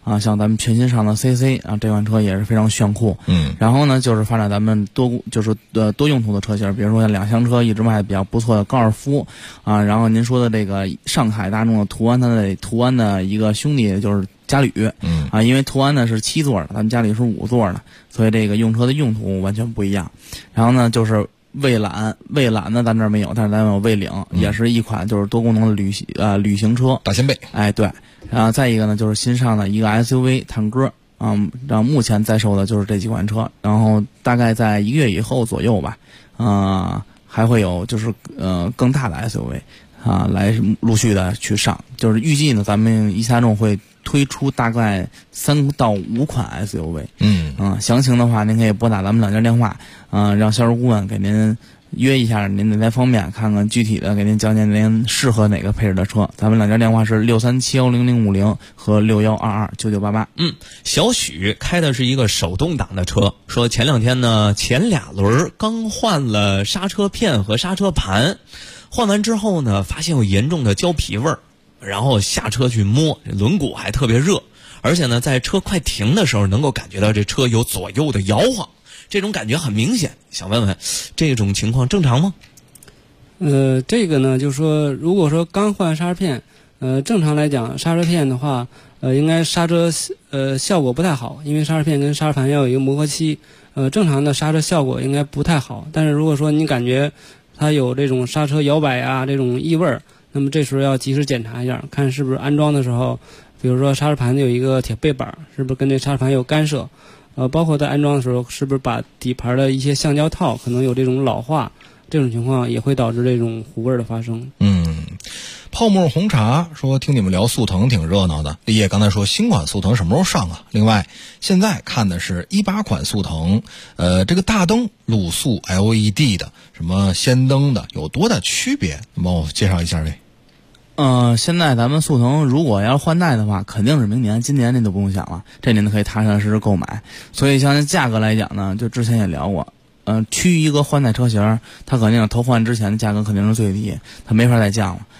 S22: 啊，像咱们全新上的 CC 啊，这款车也是非常炫酷。然后呢，就是发展咱们多用途的车型，比如说像两厢车一直卖的比较不错的高尔夫啊，然后您说的这个上海大众的途安，它的途安的一个兄弟就是嘉旅，因为途安呢是7座的，咱们嘉旅是5座的，所以这个用车的用途完全不一样。然后呢，就是蔚揽呢咱这儿没有，但是咱有蔚领，也是一款就是多功能的旅行车，
S7: 大掀背。
S22: 哎，对。然后再一个呢，就是新上的一个 SUV 探歌然后目前在售的就是这几款车，然后大概在1个月以后左右吧，还会有就是更大的 SUV 来陆续的去上，就是预计呢咱们一汽大众会推出大概3到5款 SUV。详情的话您可以拨打咱们2家电话，让销售顾问给您约一下您哪方面，看看具体的给您讲解您适合哪个配置的车。咱们2家电话是637100050和61229988。
S6: 小许开的是一个手动挡的车，说前2天呢前2轮刚换了刹车片和刹车盘，换完之后呢发现有严重的胶皮味儿，然后下车去摸，轮毂还特别热，而且呢在车快停的时候能够感觉到这车有左右的摇晃，这种感觉很明显，想问问这种情况正常吗？
S8: 这个呢就是说如果说刚换刹车片，正常来讲刹车片的话应该刹车效果不太好，因为刹车片跟刹车盘要有一个磨合期，正常的刹车效果应该不太好。但是如果说你感觉它有这种刹车摇摆啊这种异味，那么这时候要及时检查一下，看是不是安装的时候，比如说刹车盘有一个铁背板，是不是跟这刹车盘有干涉，包括在安装的时候是不是把底盘的一些橡胶套可能有这种老化，这种情况也会导致这种糊味的发生。
S7: 泡沫红茶说听你们聊速腾挺热闹的，立业刚才说新款速腾什么时候上啊？另外现在看的是18款速腾，这个大灯卤素 LED 的，什么氙灯的，有多大区别？帮我介绍一下呗。
S22: 现在咱们速腾如果要换代的话，肯定是明年，今年您都不用想了，这您都可以踏踏实实购买。所以像价格来讲呢，就之前也聊过，趋于一个换代车型，它肯定头换之前的价格肯定是最低，它没法再降了。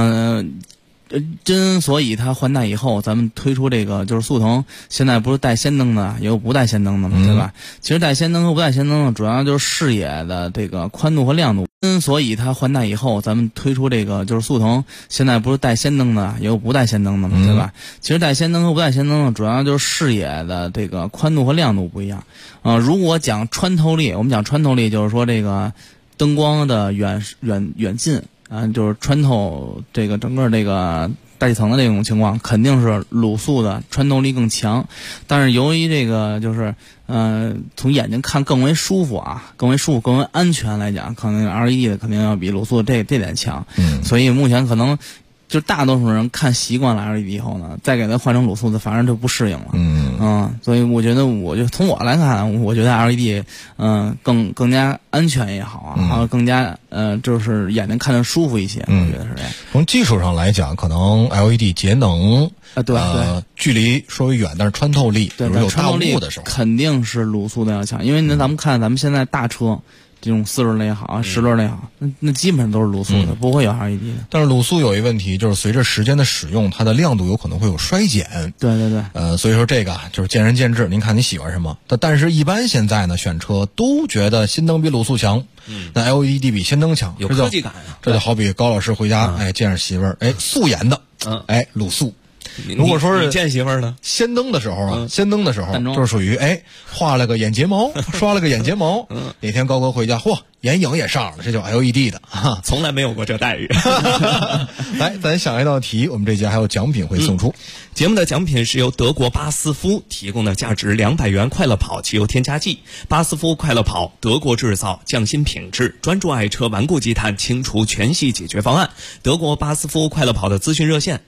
S22: 所以它换代以后，咱们推出这个就是速腾，现在不是带氙灯的，也有不带氙灯的嘛，对吧？其实带氙灯和不带氙灯的，主要就是视野的这个宽度和亮度。所以它换代以后，咱们推出这个就是速腾，现在不是带氙灯的，也有不带氙灯的嘛，对吧？其实带氙灯和不带氙灯的，主要就是视野的这个宽度和亮度不一样。如果讲穿透力，我们讲穿透力就是说这个灯光的远近。就是穿透这个整个这个大气层的这种情况，肯定是卤素的穿透力更强。但是由于这个就是从眼睛看更为舒服更为安全来讲，可能 LED 的肯定要比卤素这点强。所以目前可能就大多数人看习惯了 LED 以后呢，再给它换成卤素的，反而就不适应了。所以我觉得从我来看，我觉得 LED 更加安全也好更加就是眼睛看着舒服一些。我觉得是这样。
S7: 从技术上来讲，可能 LED 节能
S22: 对，
S7: 距离稍微远，但是穿透力，比如有大雾的时候，
S22: 肯定是卤素的要强。因为咱们看咱们现在大车。这种4轮的也好10轮的也好，那基本上都是卤素的，不会有 LED 的。
S7: 但是卤素有一个问题，就是随着时间的使用，它的亮度有可能会有衰减。
S22: 对。
S7: 所以说这个就是见仁见智，您看你喜欢什么。但是一般现在呢，选车都觉得氙灯比卤素强，那 LED 比氙灯强，
S6: 有科技感啊。
S7: 这就好比高老师回家，见着媳妇儿，素颜的，卤素。如果说是
S6: 见媳妇儿呢，
S7: 氙灯的时候就是属于画了个眼睫毛，刷了个眼睫毛。哪天高哥回家，眼影也上了，这叫 LED 的
S6: 从来没有过这待遇。
S7: 来，咱想一道题，我们这节还有奖品会送出。
S6: 节目的奖品是由德国巴斯夫提供的价值200元快乐跑汽油添加剂。巴斯夫快乐跑，德国制造，匠心品质，专注爱车顽固积碳清除全系解决方案。德国巴斯夫快乐跑的咨询热线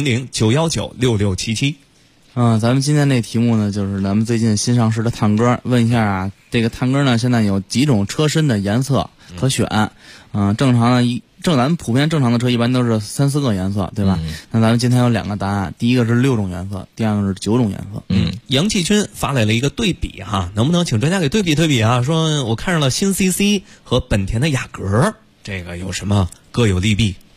S6: 400-919-6677。
S22: 咱们今天这题目呢，就是咱们最近新上市的探歌，问一下这个探歌呢，现在有几种车身的颜色可选？正常的咱们普遍正常的车一般都是3-4个颜色，对吧？那咱们今天有2个答案，第一个是6种颜色，第二个是9种颜色。
S6: 杨继军发来了一个对比能不能请专家给对比说我看上了新 CC 和本田的雅阁，这个有什么各有利弊？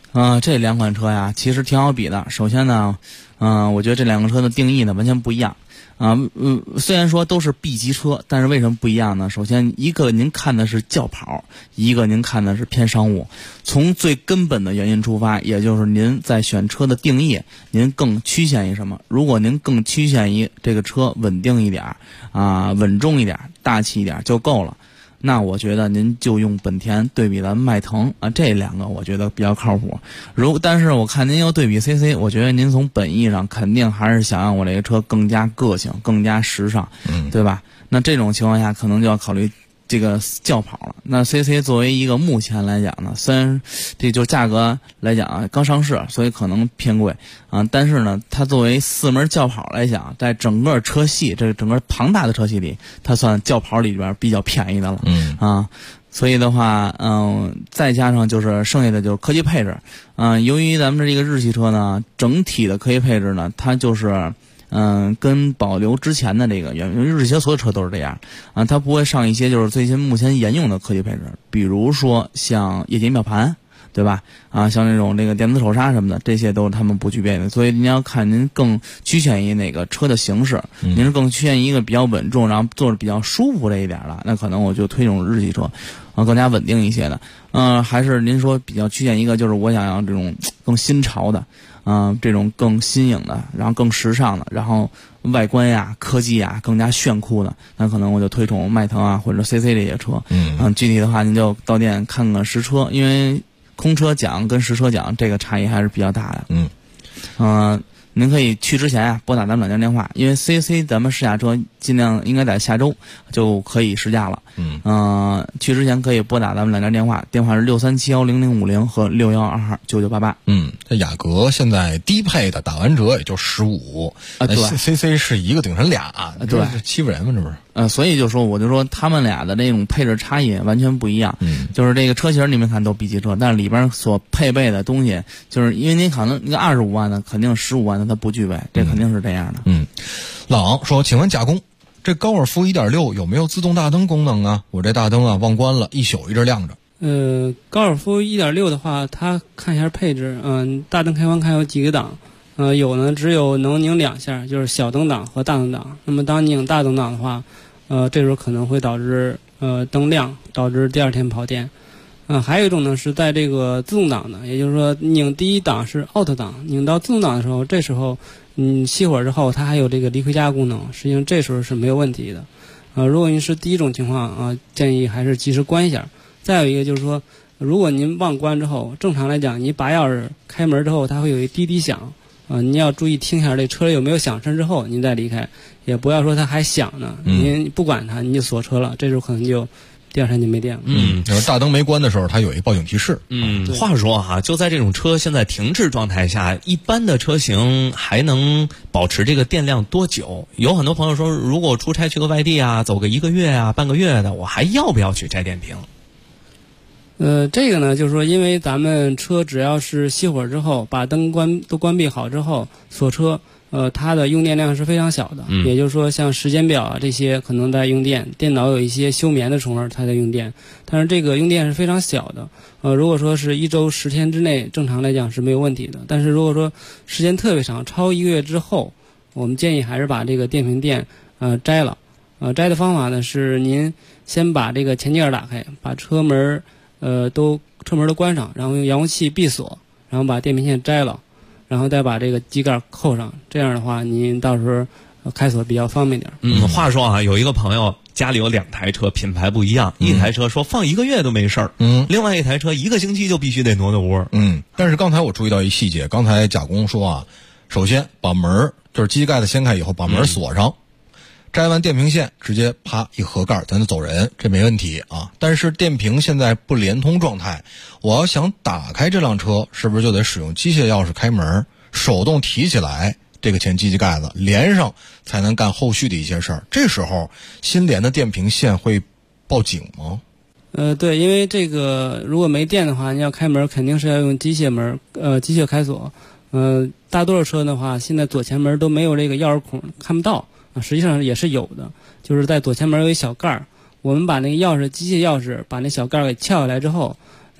S22: 这两款车呀，其实挺好比的。首先呢，我觉得这两个车的定义呢完全不一样。虽然说都是 B 级车，但是为什么不一样呢？首先，一个您看的是轿跑，一个您看的是偏商务。从最根本的原因出发，也就是您在选车的定义，您更趋向于什么？如果您更趋向于这个车稳定一点稳重一点、大气一点就够了。那我觉得您就用本田对比咱迈腾这两个我觉得比较靠谱。但是我看您要对比 CC， 我觉得您从本意上肯定还是想让我这个车更加个性、更加时尚，对吧？那这种情况下可能就要考虑这个轿跑了。那 CC 作为一个目前来讲呢，虽然这就价格来讲刚上市，所以可能偏贵但是呢，它作为4门轿跑来讲，在整个车系这整个庞大的车系里，它算轿跑里边比较便宜的了。所以的话，再加上就是剩下的就是科技配置。由于咱们这个日系车呢，整体的科技配置呢，它就是跟保留之前的这个日系所有车都是这样它不会上一些就是最新目前沿用的科技配置，比如说像液晶表盘，对吧？像那种这个电子手刹什么的，这些都是他们不具备的。所以您要看您更趋向于哪个车的形式，您是更趋向于一个比较稳重，然后坐着比较舒服这一点了，那可能我就推这种日系车，更加稳定一些的。还是您说比较趋向一个就是我想要这种更新潮的。这种更新颖的，然后更时尚的，然后外观呀、科技呀更加炫酷的，那可能我就推崇迈腾或者 CC 这些车。具体的话您就到店看看实车，因为空车奖跟实车奖这个差异还是比较大的。您可以去之前拨打咱们2家电话，因为 CC 咱们试驾车尽量应该在下周就可以试驾了。去之前可以拨打咱们2家电话，电话是637100050和61229988。
S7: 这雅阁现在低配的打完折也就15
S22: 对
S7: ，CC 是一个顶上俩，
S22: 对，
S7: 欺负人吗？这不是？
S22: 所以我就说他们俩的那种配置差异完全不一样。就是这个车型你们看都 B 级车，但是里边所配备的东西，就是因为您可能一个25万的，肯定15万的它不具备，这肯定是这样的。
S7: 老王说：“请问贾工，这高尔夫 1.6 有没有自动大灯功能啊？我这大灯忘关了，一宿一直亮着。”
S8: 高尔夫 1.6 的话，它看一下配置，大灯开关看有几个档，有呢只有能拧2下，就是小灯档和大灯档。那么当拧大灯档的话，这时候可能会导致灯亮，导致第二天跑电。还有一种呢是在这个自动挡的，也就是说拧第一档是 Auto 档，拧到自动挡的时候，这时候熄火之后它还有这个离回家功能，实际上这时候是没有问题的。如果您是第一种情况建议还是及时关一下。再有一个就是说，如果您忘关之后，正常来讲你拔钥匙开门之后它会有一滴滴响，您要注意听一下这车里有没有响声之后您再离开，也不要说它还响呢，您不管它你就锁车了，这时候可能就第二天就没电了。
S7: 就是大灯没关的时候它有一报警提示。
S6: 话说就在这种车现在停滞状态下，一般的车型还能保持这个电量多久？有很多朋友说，如果我出差去个外地走个1个月半个月的，我还要不要去摘电瓶？
S8: 这个呢，就是说，因为咱们车只要是熄火之后，把灯都关闭好之后锁车，它的用电量是非常小的。也就是说，像时间表这些可能在用电，电脑有一些休眠的充儿它在用电，但是这个用电是非常小的。如果说是1周10天之内，正常来讲是没有问题的。但是如果说时间特别长，超1个月之后，我们建议还是把这个电瓶垫摘了。摘的方法呢是您先把这个前机盖打开，把车门都关上，然后用遥控器闭锁，然后把电瓶线摘了，然后再把这个机盖扣上。这样的话，您到时候开锁比较方便点。
S6: 话说有一个朋友家里有2台车，品牌不一样，一台车说放1个月都没事儿，另外一台车1个星期就必须得挪窝。
S7: 但是刚才我注意到一细节，刚才贾工说首先把门就是机盖子掀开以后把门锁上。摘完电瓶线，直接啪一合盖，咱就走人，这没问题但是电瓶现在不连通状态，我要想打开这辆车，是不是就得使用机械钥匙开门，手动提起来这个前机器盖子，连上才能干后续的一些事儿？这时候新连的电瓶线会报警吗？
S8: 对，因为这个如果没电的话，你要开门肯定是要用机械门，机械开锁。大多数车的话，现在左前门都没有这个钥匙孔，看不到。实际上也是有的，就是在左前门有一小盖儿，我们把那个机械钥匙把那小盖儿给撬下来之后，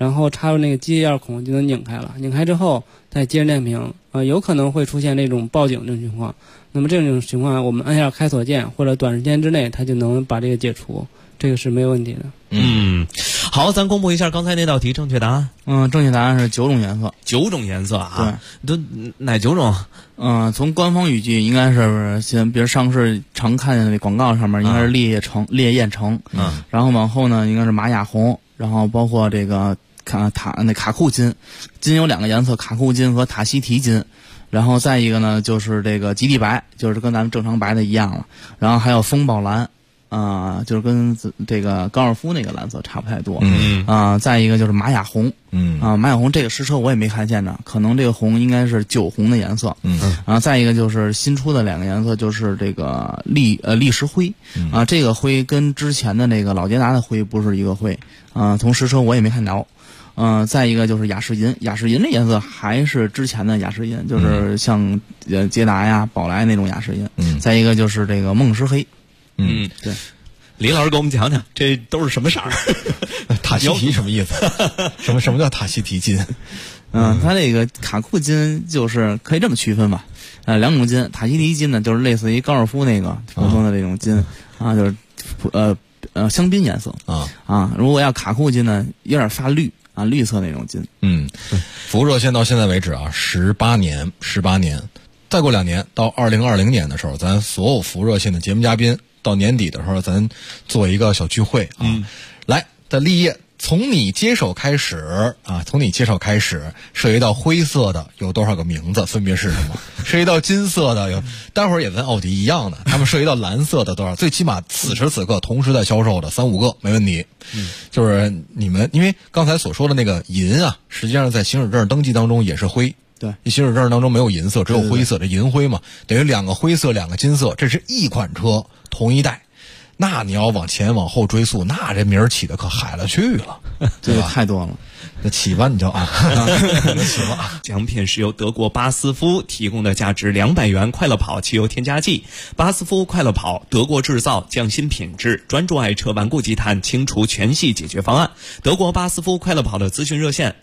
S8: 然后插入那个机械钥匙孔就能拧开了，拧开之后再接着电瓶，有可能会出现那种报警这种情况。那么这种情况，我们按下开锁键，或者短时间之内它就能把这个解除，这个是没有问题的。
S6: 好，咱公布一下刚才那道题正确答案。
S22: 正确答案是9种颜色。
S6: 9种颜色啊？对，都哪9种？
S22: 从官方语句应该是像比如上市常看见的广告上面应该是烈焰橙，然后往后呢应该是玛雅红，然后包括这个卡库金，金有2个颜色，卡库金和塔西提金。然后再一个呢就是这个极地白，就是跟咱们正常白的一样了。然后还有风暴蓝，就是跟这个高尔夫那个蓝色差不太多。再一个就是玛雅红，玛雅红这个实车我也没看见着，可能这个红应该是酒红的颜色。然后再一个就是新出的2个颜色，就是这个砾石灰，这个灰跟之前的那个老捷达的灰不是一个灰，从实车我也没看着。再一个就是雅士银，雅士银的颜色还是之前的雅士银，就是像捷达呀、宝来那种雅士银。再一个就是这个梦石黑。对，
S6: 李老师给我们讲讲，这都是什么色儿？
S7: 塔西提什么意思？什么叫塔西提金？
S22: 它这个卡库金就是可以这么区分吧，2种金，塔西提金呢就是类似于高尔夫那个普通的这种金就是香槟颜色如果要卡库金呢，有点发绿绿色那种金。
S7: 服务热线到现在为止18年，再过2年到2020年的时候，咱所有服务热线的节目嘉宾到年底的时候，咱做一个小聚会来，在立业从你接手开始涉及到灰色的有多少个名字，分别是什么？涉及到金色的有，待会儿也跟奥迪一样的，他们涉及到蓝色的多少？最起码此时此刻同时在销售的3-5个没问题。就是你们因为刚才所说的那个银实际上在行驶证登记当中也是灰。
S22: 对，
S7: 行驶证当中没有银色，只有灰色，这银灰嘛，等于2个灰色2个金色，这是一款车同一代。那你要往前往后追溯，那这名儿起的可海了去了，
S22: 这个太多了。
S7: 那起吧，你就起吧。
S6: 奖品是由德国巴斯夫提供的价值200元快乐跑汽油添加剂。巴斯夫快乐跑，德国制造，匠心品质，专注爱车顽固积碳清除全系解决方案。德国巴斯夫快乐跑的咨询热线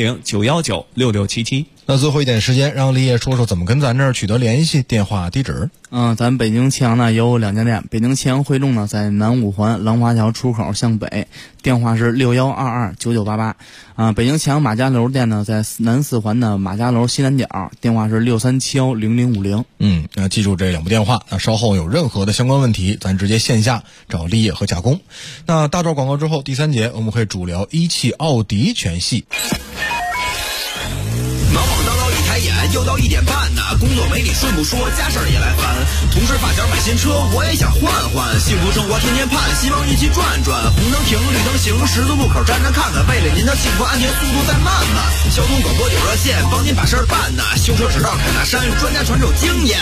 S6: 400-919-6677。
S7: 那最后一点时间，让立业说说怎么跟咱这儿取得联系，电话地址。
S22: 咱北京启阳呢有2家店，北京启阳汇众呢在南5环廊华桥出口向北，电话是61229988。北京启阳马家楼店呢在南4环的马家楼西南角，电话是63710050。
S7: 记住这2部电话。那稍后有任何的相关问题，咱直接线下找立业和加工。那大段广告之后，第3节我们会主聊一汽奥迪全系。
S5: 忙忙叨叨一抬眼，又到1点半呢。工作没你顺不说，家事儿也来烦。同事发小买新车，我也想换换。幸福生活天天盼，希望一起转转。红灯停，绿灯行，十字路口站站看看。为了您的幸福安全，速度再慢慢。交通广播有热线，帮您把事儿办呐。修车只道砍大山，专家传授经验。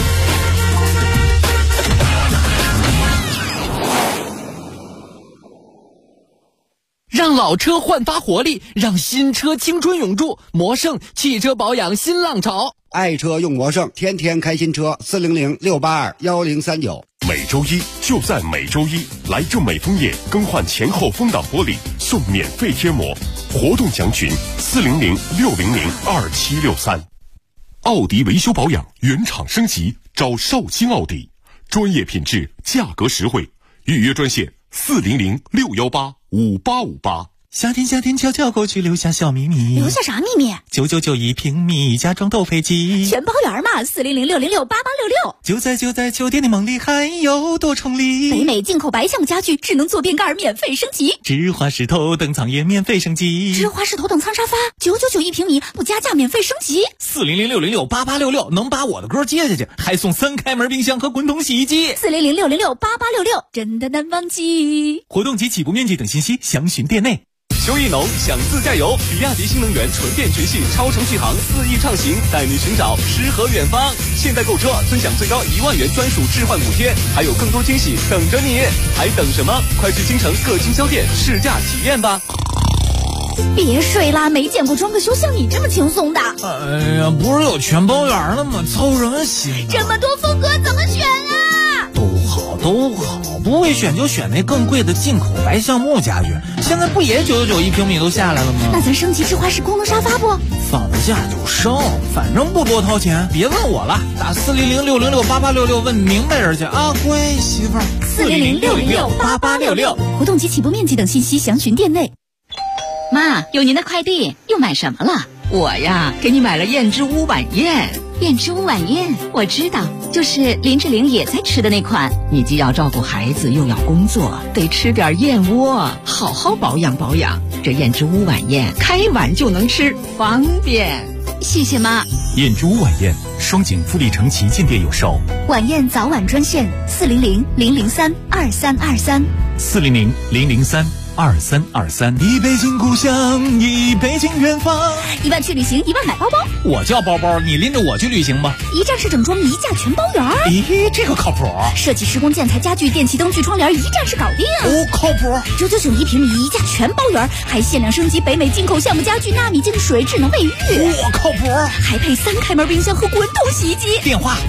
S10: 让老车焕发活力，让新车青春永驻。魔胜汽车保养新浪潮，
S11: 爱车用魔胜，天天开新车。400-682-1039。
S18: 每周一就在每周一，来正美枫叶更换前后风挡玻璃送免费贴膜，活动详询400-600-2763。奥迪维修保养原厂升级，找绍兴奥迪，专业品质，价格实惠，预约专线400-618-5858。
S2: 夏天悄悄过去，留下小秘密。
S17: 留下啥秘密
S2: ？9991平米，家装都飞机，
S17: 全包圆嘛！400-606-8866。
S2: 就在酒店的梦里，还有多重礼。
S17: 北美进口白橡木家具，智能坐便盖免费升级，
S2: 芝华士头等舱也免费升级，
S17: 芝华士头等舱沙发9991平米，不加价免费升级。
S2: 400-606-8866，能把我的歌接下去，还送3开门冰箱和滚筒洗衣机。
S17: 400-606-8866，真的难忘记。
S2: 活动及起步面积等信息详询店内。
S15: 秋意浓，想自驾游，比亚迪新能源纯电全系超程续航4翼畅行，带你寻找诗和远方。现在购车尊享最高1万元专属置换补贴，还有更多惊喜等着你，还等什么？快去京城各经销店试驾体验吧。
S17: 别睡啦，没见过装个修像你这么轻松的。
S2: 哎呀，不是有全包圆了吗？操什么心？
S17: 这么多风格怎么选啊？
S2: 都好都好，不会选就选那更贵的进口白橡木家具，现在不也999一平米都下来了吗？
S17: 那咱升级智华式功能沙发不？
S2: 放得下就升，反正不多掏钱，别问我了，打400-606-8866问明白人去啊，乖媳妇儿。
S17: 400-606-8866，活动及起步面积等信息详询店内。
S19: 妈，有您的快递，又买什么了？
S4: 我呀，给你买了燕之屋晚宴。
S19: 燕之屋晚宴，我知道，就是林志玲也在吃的那款。
S4: 你既要照顾孩子，又要工作，得吃点燕窝，好好保养保养。这燕之屋晚宴，开碗就能吃，方便。
S19: 谢谢妈。
S18: 燕之屋晚宴，双井富力城旗舰店有售。
S17: 晚宴早晚专线400-003-2323。
S18: 400-003-2323。
S2: 一杯敬故乡，一杯敬远方。
S17: 1万去旅行，1万买包包。
S2: 我叫包包，你拎着我去旅行吧。
S17: 一站式整装，一价全包圆。
S2: 咦，这个靠谱。
S17: 设计施工建材家具电器灯具窗帘，一站式搞定。
S2: 哦，靠谱。
S17: 999一平米，一价全包圆，还限量升级北美进口橡木家具，纳米净水，智能卫浴。
S2: 我靠谱。
S17: 还配3开门冰箱和滚筒洗衣机。
S2: 电话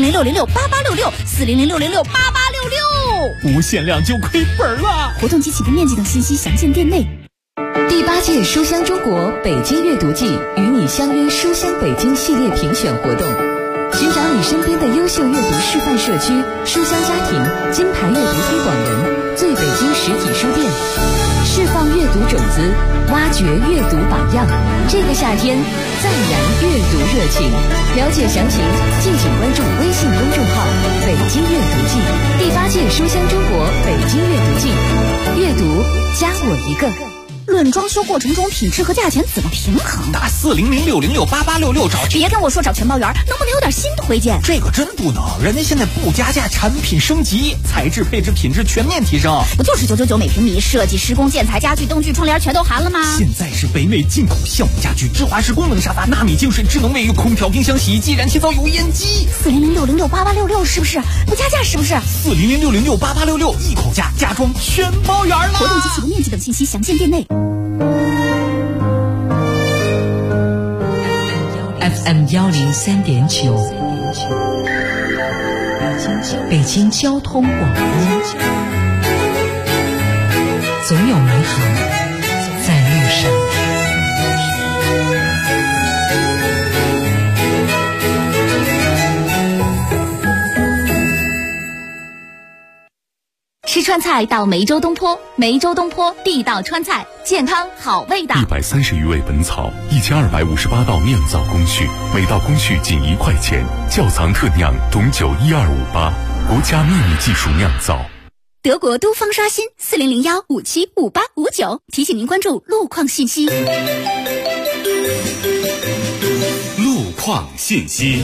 S17: 400-606-8866，400-606-8866。
S2: 无限量就亏本了。
S17: 活动及起步面积等信息详见店内。
S9: 第8届书香中国北京阅读季与你相约书香北京系列评选活动，寻找你身边的优秀阅读示范社区、书香家庭、金牌阅读推广人、最北京实体书店，释放阅读种子，挖掘阅读榜样。这个夏天再燃阅读热情。了解详情，敬请关注微信公众号“北京阅读季”。第8届书香中国北京阅读季，阅读加我一个。
S17: 论装修过程中品质和价钱怎么平衡？
S2: 打400-606-8866找。
S17: 别跟我说找全包圆，能不能有点新推荐？
S2: 这个真不能，人家现在不加价，产品升级，材质、配置、品质全面提升。
S17: 不就是999每平米，设计、施工、建材、家具、灯具、窗帘全都含了吗？
S2: 现在是北美进口橡木家具、智华式功能沙发、纳米净水、智能卫浴、空调、冰箱、洗衣机、燃气灶、油烟机。
S17: 400-606-8866是不是？不加价是不是
S2: ？400-606-8866一口价，家装全包圆了。
S17: 活动及起步面积等信息详见店内。
S4: FM 103.9，北京交通广播，总有美好在路上。
S17: 吃川菜到梅州东坡，梅州东坡地道川菜，健康好味道。
S18: 130余味本草，1258道酿造工序，每道工序仅1块钱，窖藏特酿，董酒12588，国家秘密技术酿造。
S17: 德国都方刷新400-575859，提醒您关注路况信息。
S1: 路况信息。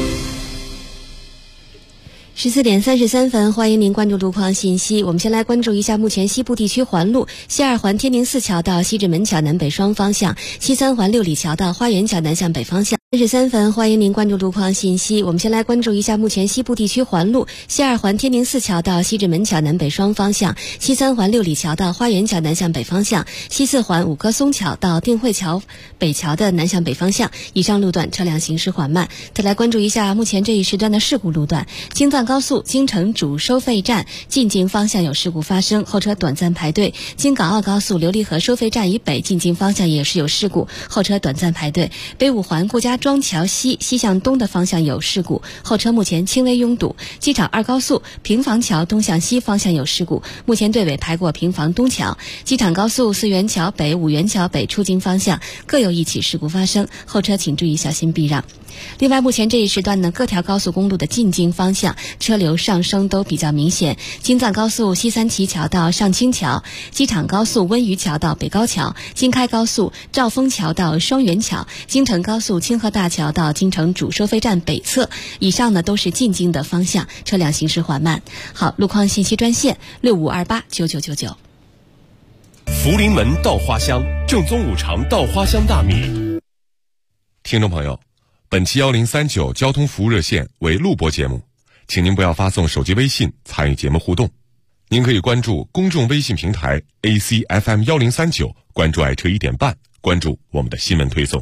S20: 14点33分，欢迎您关注路况信息。我们先来关注一下目前西部地区环路：西2环天宁寺桥到西直门桥南北双方向，西3环六里桥到花园桥南向北方向。33分，欢迎您关注路况信息。我们先来关注一下目前西部地区环路：西2环天宁寺桥到西直门桥南北双方向，西3环六里桥到花园桥南向北方向，西4环五棵松桥到定慧桥北桥的南向北方向。以上路段车辆行驶缓慢。再来关注一下目前这一时段的事故路段：京藏高速京城主收费站进京方向有事故发生，后车短暂排队。京港澳高速琉璃河收费站以北进京方向也是有事故，后车短暂排队。北5环顾家庄桥西向东的方向有事故，后车目前轻微拥堵。机场2高速平房桥东向西方向有事故，目前队尾排过平房东桥。机场高速4元桥北、5元桥北出京方向各有一起事故发生，后车请注意小心避让。另外，目前这一时段呢，各条高速公路的进京方向车流上升都比较明显。京藏高速西三旗桥到上清桥，机场高速温榆桥到北高桥，京开高速兆丰桥到双元桥，京承高速清河大桥到京承主收费站北侧。以上呢都是进京的方向，车辆行驶缓慢。好，路况信息专线65289999。
S1: 福临门稻花香，正宗五常稻花香大米。
S3: 听众朋友，本期1039交通服务热线为录播节目，请您不要发送手机微信参与节目互动。您可以关注公众微信平台 ACFM 1039，关注爱车1点半，关注我们的新闻推送。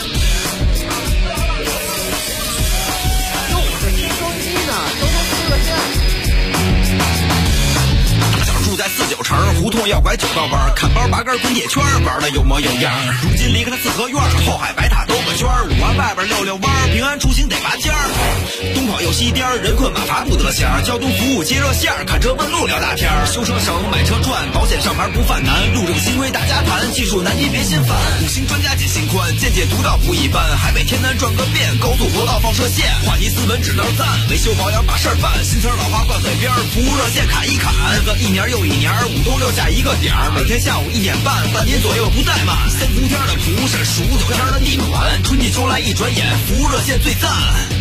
S11: 用我的新装机呢，交通服务热线
S5: 49城，胡同要拐9道弯，砍包拔根滚铁圈，玩的有模有样。如今离开了四合院，后海白塔兜个圈，5环外边溜弯，平安出行得拔尖儿。东跑又西颠，人困马乏不得闲，交通服务接热线，看车问路聊大天，修车省买车赚，保险上牌不犯难，路政新规大家谈，技术难题别心烦，五星专家解心宽，见解独到不一般，海北天南转个遍，高速国道放射线，话题斯文只能赞，维修保养把事儿办，新车老花挂嘴边，服务热线砍一砍，日子一年又一年，5通6下一个点儿，每天下午1点半，半年左右不怠慢，3伏天的蒲是数9天的地暖，春季秋来一转眼，服务热线最赞。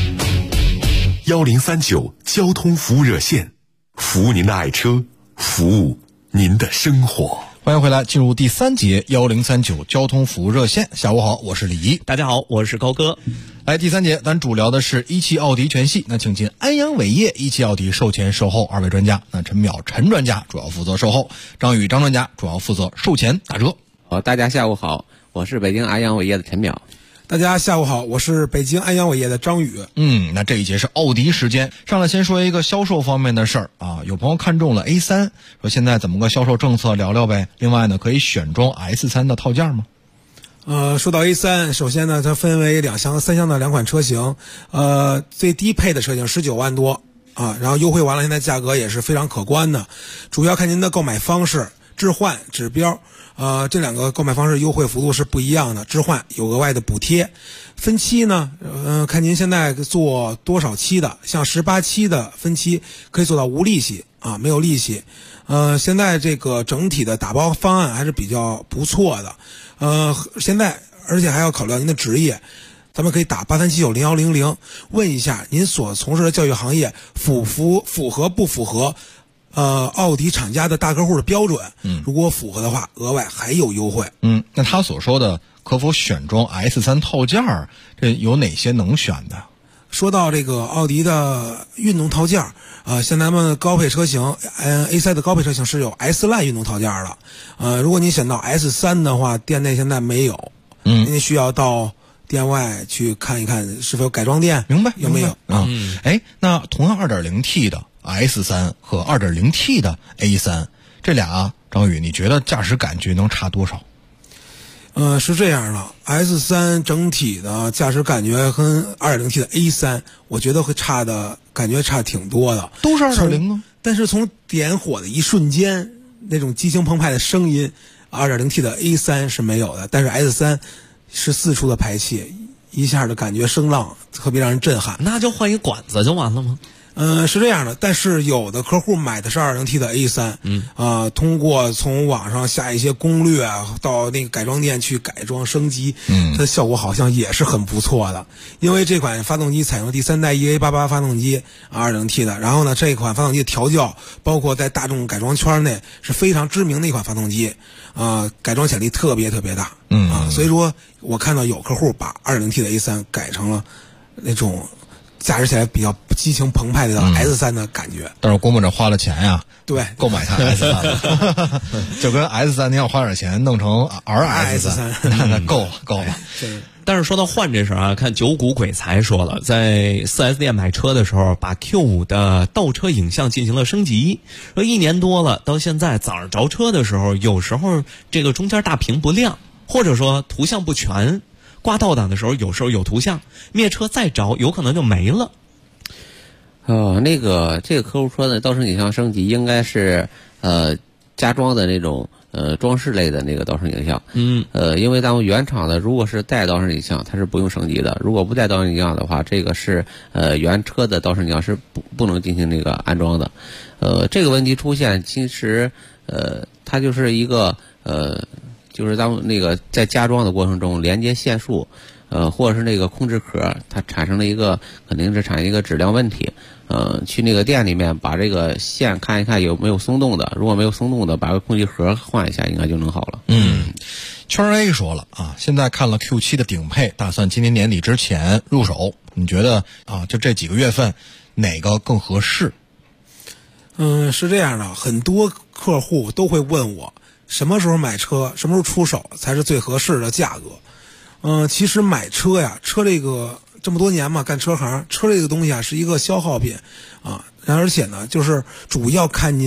S3: 1039交通服务热线，服务您的爱车，服务您的生活。
S7: 欢迎回来，进入第3节1039交通服务热线。下午好，我是李怡。
S6: 大家好，我是高哥。
S7: 来，第3节咱主聊的是17奥迪全系，那请进安阳伟业17奥迪售前售后2位专家。那陈淼陈专家主要负责售后，张宇张专家主要负责售前打折。
S12: 大家下午好，我是北京安阳伟业的陈淼。
S14: 大家下午好，我是北京安阳伟业的张宇。
S7: 那这一节是奥迪时间，上来先说一个销售方面的事儿啊。有朋友看中了 A3， 说现在怎么个销售政策聊聊呗。另外呢，可以选装 S3 的套件吗？
S14: 说到 A3， 首先呢，它分为3厢的2款车型，最低配的车型19万多啊，然后优惠完了，现在价格也是非常可观的，主要看您的购买方式，置换、指标。这2个购买方式优惠幅度是不一样的，置换有额外的补贴，分期呢，看您现在做多少期的，像18期的分期可以做到无利息啊，没有利息。现在这个整体的打包方案还是比较不错的。现在而且还要考虑到您的职业，咱们可以打83790100问一下您所从事的教育行业符合不符合奥迪厂家的大客户的标准，如果符合的话，额外还有优惠。
S7: 那他所说的可否选装 S3 套件儿，这有哪些能选的？
S14: 说到这个奥迪的运动套件像咱们高配车型A3 的高配车型是有 S Line 运动套件的。如果你选到 S3 的话，店内现在没有，您需要到店外去看一看是否有改装店，
S7: 明白
S14: 有没有
S7: 啊？那同样 2.0T 的S3 和 2.0T 的 A3 这俩，张宇你觉得驾驶感觉能差多少？
S14: 是这样的 ，S3 整体的驾驶感觉跟 2.0T 的 A3， 我觉得会感觉差挺多的。
S7: 都是 2.0 啊，
S14: 但是从点火的一瞬间，那种激情澎湃的声音 ，2.0T 的 A3 是没有的。但是 S3 是4出的排气，一下的感觉声浪特别让人震撼。
S6: 那就换一管子就完了吗？
S14: 是这样的，但是有的客户买的是 2.0T 的 A3，通过从网上下一些攻略到那个改装店去改装升级，它的效果好像也是很不错的。因为这款发动机采用第3代 EA88 发动机2.0T 的，然后呢，这款发动机的调教，包括在大众改装圈内是非常知名的一款发动机，改装潜力特别特别大，所以说我看到有客户把 2.0T 的 A3 改成了那种驾驶起来比较激情澎湃的 S3 的感觉，
S7: 但是郭牧这花了钱呀，
S14: 对，
S7: 购买它 S3 就跟 S3 你要花点钱弄成 RS3 那够了。
S6: 但是说到换这事儿啊，看九股鬼才说了，在 4S 店买车的时候，把 Q5 的倒车影像进行了升级，说1年多了，到现在早上着车的时候，有时候这个中间大屏不亮，或者说图像不全。挂倒档的时候，有时候有图像，灭车再着，有可能就没了。
S12: 这个客户说的倒车影像升级应该是加装的那种装饰类的那个倒车影像。因为咱们原厂的如果是带倒车影像，它是不用升级的；如果不带倒车影像的话，这个是原车的倒车影像是不能进行那个安装的。这个问题出现，其实它就是一个就是咱们那个在加装的过程中，连接线束，或者是那个控制壳，它产生了肯定是产生一个质量问题。去那个店里面把这个线看一看有没有松动的，如果没有松动的，把个空气盒换一下，应该就能好了。
S7: 圈 A 说了啊，现在看了 Q7 的顶配，打算今年年底之前入手。你觉得就这几个月份哪个更合适？
S14: 是这样的，很多客户都会问我，什么时候买车，什么时候出手才是最合适的价格？其实买车呀，车这个这么多年嘛，干车行，车这个东西啊是一个消耗品啊，而且呢，就是主要看您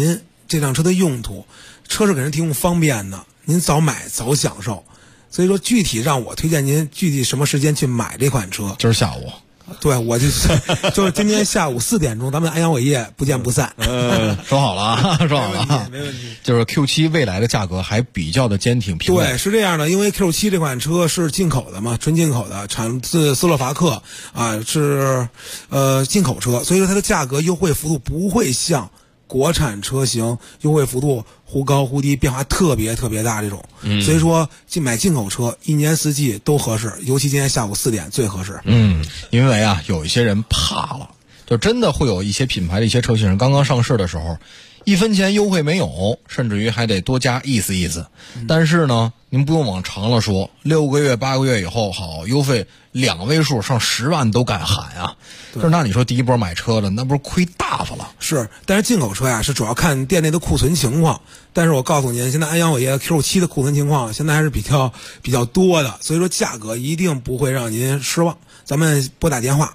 S14: 这辆车的用途，车是给人提供方便的，您早买早享受。所以说具体让我推荐您具体什么时间去买这款车？
S7: 今儿下午。
S14: 对，我就是今天下午4点钟，咱们安阳伟业不见不散。
S7: 说好了啊，说好了啊，
S14: 没问题。
S7: 就是 Q7 未来的价格还比较的坚挺平稳。
S14: 对，是这样的，因为 Q7 这款车是进口的嘛，纯进口的，产自斯洛伐克啊，是进口车，所以说它的价格优惠幅度不会像国产车型优惠幅度忽高忽低，变化特别特别大这种。所以说买进口车一年四季都合适，尤其今天下午4点最合适。
S7: 因为啊，有一些人怕了，就真的会有一些品牌的一些车型刚刚上市的时候，1分钱优惠没有，甚至于还得多加意思。但是呢，您不用往长了说，6个月8个月以后，好优惠2位数上10万都敢喊啊！就是那你说第一波买车的，那不是亏大发了？
S14: 是，但是进口车呀是主要看店内的库存情况。但是我告诉您，现在安阳伟业 Q7 的库存情况现在还是比较多的，所以说价格一定不会让您失望。咱们拨打电话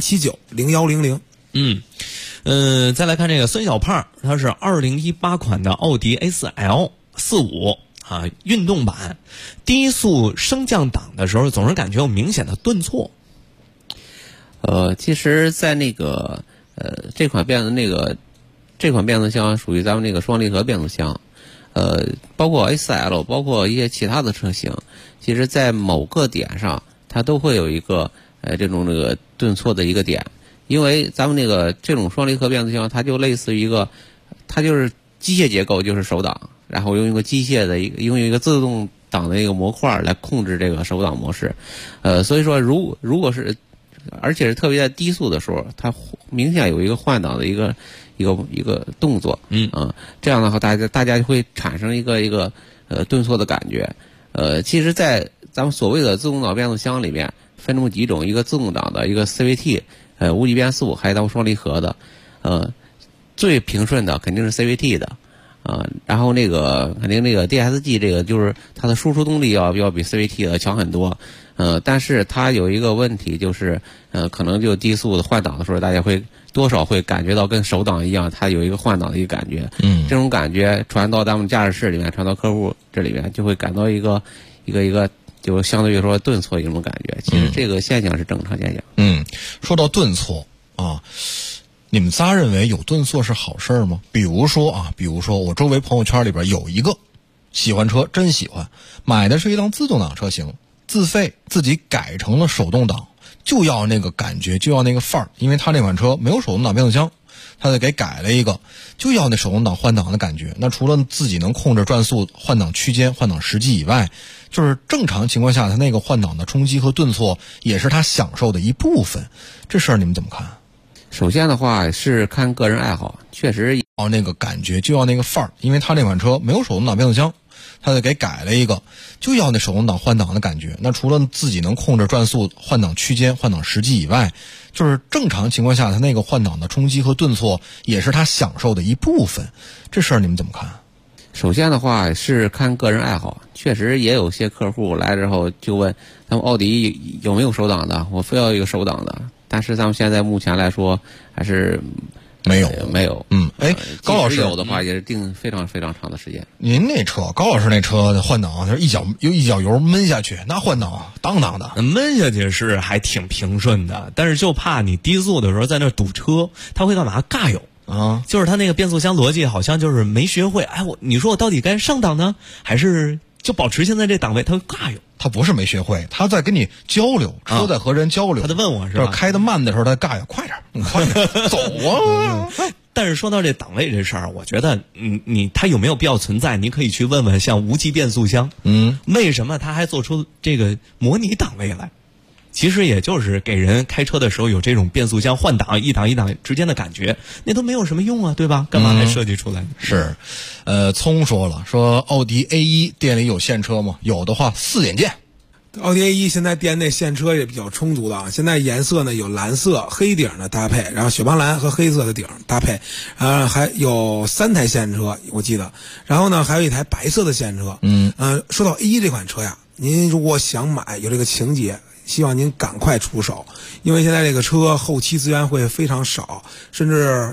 S14: 83790100。
S6: 再来看这个孙小胖，他是2018款的奥迪 A4L 45啊，运动版，低速升降档的时候总是感觉有明显的顿挫。
S12: 其实在那个这款变速箱属于咱们那个双离合变速箱，包括 A4L， 包括一些其他的车型，其实在某个点上它都会有一个这种顿挫的一个点。因为咱们这种双离合变速箱，它就类似于它就是机械结构，就是手挡，然后用一个机械的用一个自动挡的一个模块来控制这个手挡模式。所以说如果是，而且是特别在低速的时候，它明显有一个换挡的一个动作。这样的话大家就会产生一个顿挫的感觉。其实在咱们所谓的自动挡变速箱里面分这么几种，一个自动挡的，一个 CVT。无级变速还有咱们双离合的，最平顺的肯定是 CVT 的，然后肯定DSG 这个就是它的输出动力要比 CVT 的强很多，但是它有一个问题就是，可能就低速的换挡的时候，大家会多少会感觉到跟手挡一样，它有一个换挡的一个感觉，这种感觉传到咱们驾驶室里面，传到客户这里面，就会感到一个就相对于说顿挫一种感觉。其实这个现象是正常现象。
S7: 说到顿挫啊，你们仨认为有顿挫是好事吗？比如说我周围朋友圈里边有一个喜欢车，真喜欢，买的是一辆自动挡车型，自费自己改成了手动挡，就要那个感觉，就要那个范儿，因为他那款车没有手动挡变速箱，他就给改了一个，就要那手动挡换挡的感觉。那除了自己能控制转速、换挡区间、换挡时机以外，就是正常情况下他那个换挡的冲击和顿挫也是他享受的一部分。这事儿你们怎么看？
S12: 首先的话是看个人爱好，确实
S7: 要那个感觉，就要那个范儿，因为他那款车没有手动挡变速箱，他就给改了一个，就要那手动挡换挡的感觉。那除了自己能控制转速、换挡区间、换挡时机以外，就是正常情况下他那个换挡的冲击和顿挫也是他享受的一部分。这事儿你们怎么看？
S12: 首先的话是看个人爱好，确实也有些客户来之后就问咱们奥迪有没有手挡的，我非要一个手挡的，但是咱们现在目前来说还是没有。
S7: 高老师
S12: 有的话也是定非常非常长的时间。
S7: 您那车，高老师那车的换挡就是一脚油闷下去，那换挡当当的，
S6: 闷下去是还挺平顺的，但是就怕你低速的时候在那堵车，他会干嘛？尬油。就是他那个变速箱逻辑好像就是没学会。你说我到底该上档呢，还是就保持现在这档位？他尬油，
S7: 他不是没学会，他在跟你交流，车在和人交流。
S6: 他在问我是吧？
S7: 开得慢的时候他尬油，快点走啊！
S6: 但是说到这档位这事儿，我觉得他有没有必要存在？你可以去问问像无级变速箱，为什么他还做出这个模拟档位来？其实也就是给人开车的时候有这种变速箱换挡一档一档之间的感觉，那都没有什么用啊，对吧？干嘛还设计出来呢？
S7: 是，聪说奥迪 A1 店里有现车吗？有的话4点见。
S14: 奥迪 A1 现在店内现车也比较充足的啊，现在颜色呢有蓝色黑顶的搭配，然后雪邦蓝和黑色的顶搭配，还有3台现车我记得，然后呢还有一台白色的现车。说到 A1 这款车呀，您如果想买有这个情节，希望您赶快出手，因为现在这个车后期资源会非常少，甚至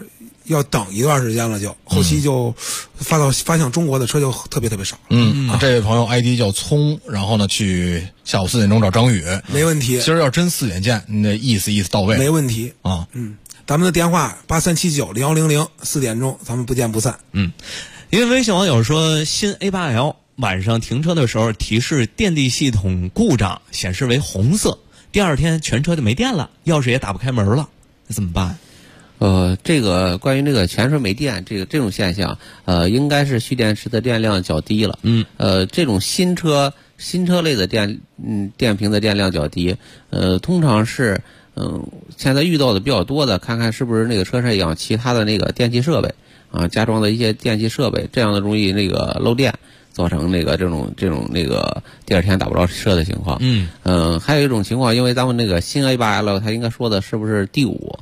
S14: 要等一段时间了就，后期就发向中国的车就特别少。
S7: 这位朋友 ID 叫葱，然后呢去下午4点钟找张宇，
S14: 没问题。
S7: 今儿要真4点见，你得意思到位，
S14: 没问题
S7: 啊。
S14: 咱们的电话83790100，4点钟咱们不见不散。
S6: 因为微信网友说，新 A8L 晚上停车的时候提示电力系统故障，显示为红色，第二天全车就没电了，钥匙也打不开门了，那怎么办？
S12: 这个关于那个全车没电这种现象，应该是蓄电池的电量较低了。这种新车类的电瓶的电量较低，通常是现在遇到的比较多的，看看是不是那个车上有其他的那个电气设备啊，加装的一些电气设备，这样的容易那个漏电，造成那个这种那个第二天打不着车的情况。还有一种情况，因为咱们那个新 A8L 它应该说的是不是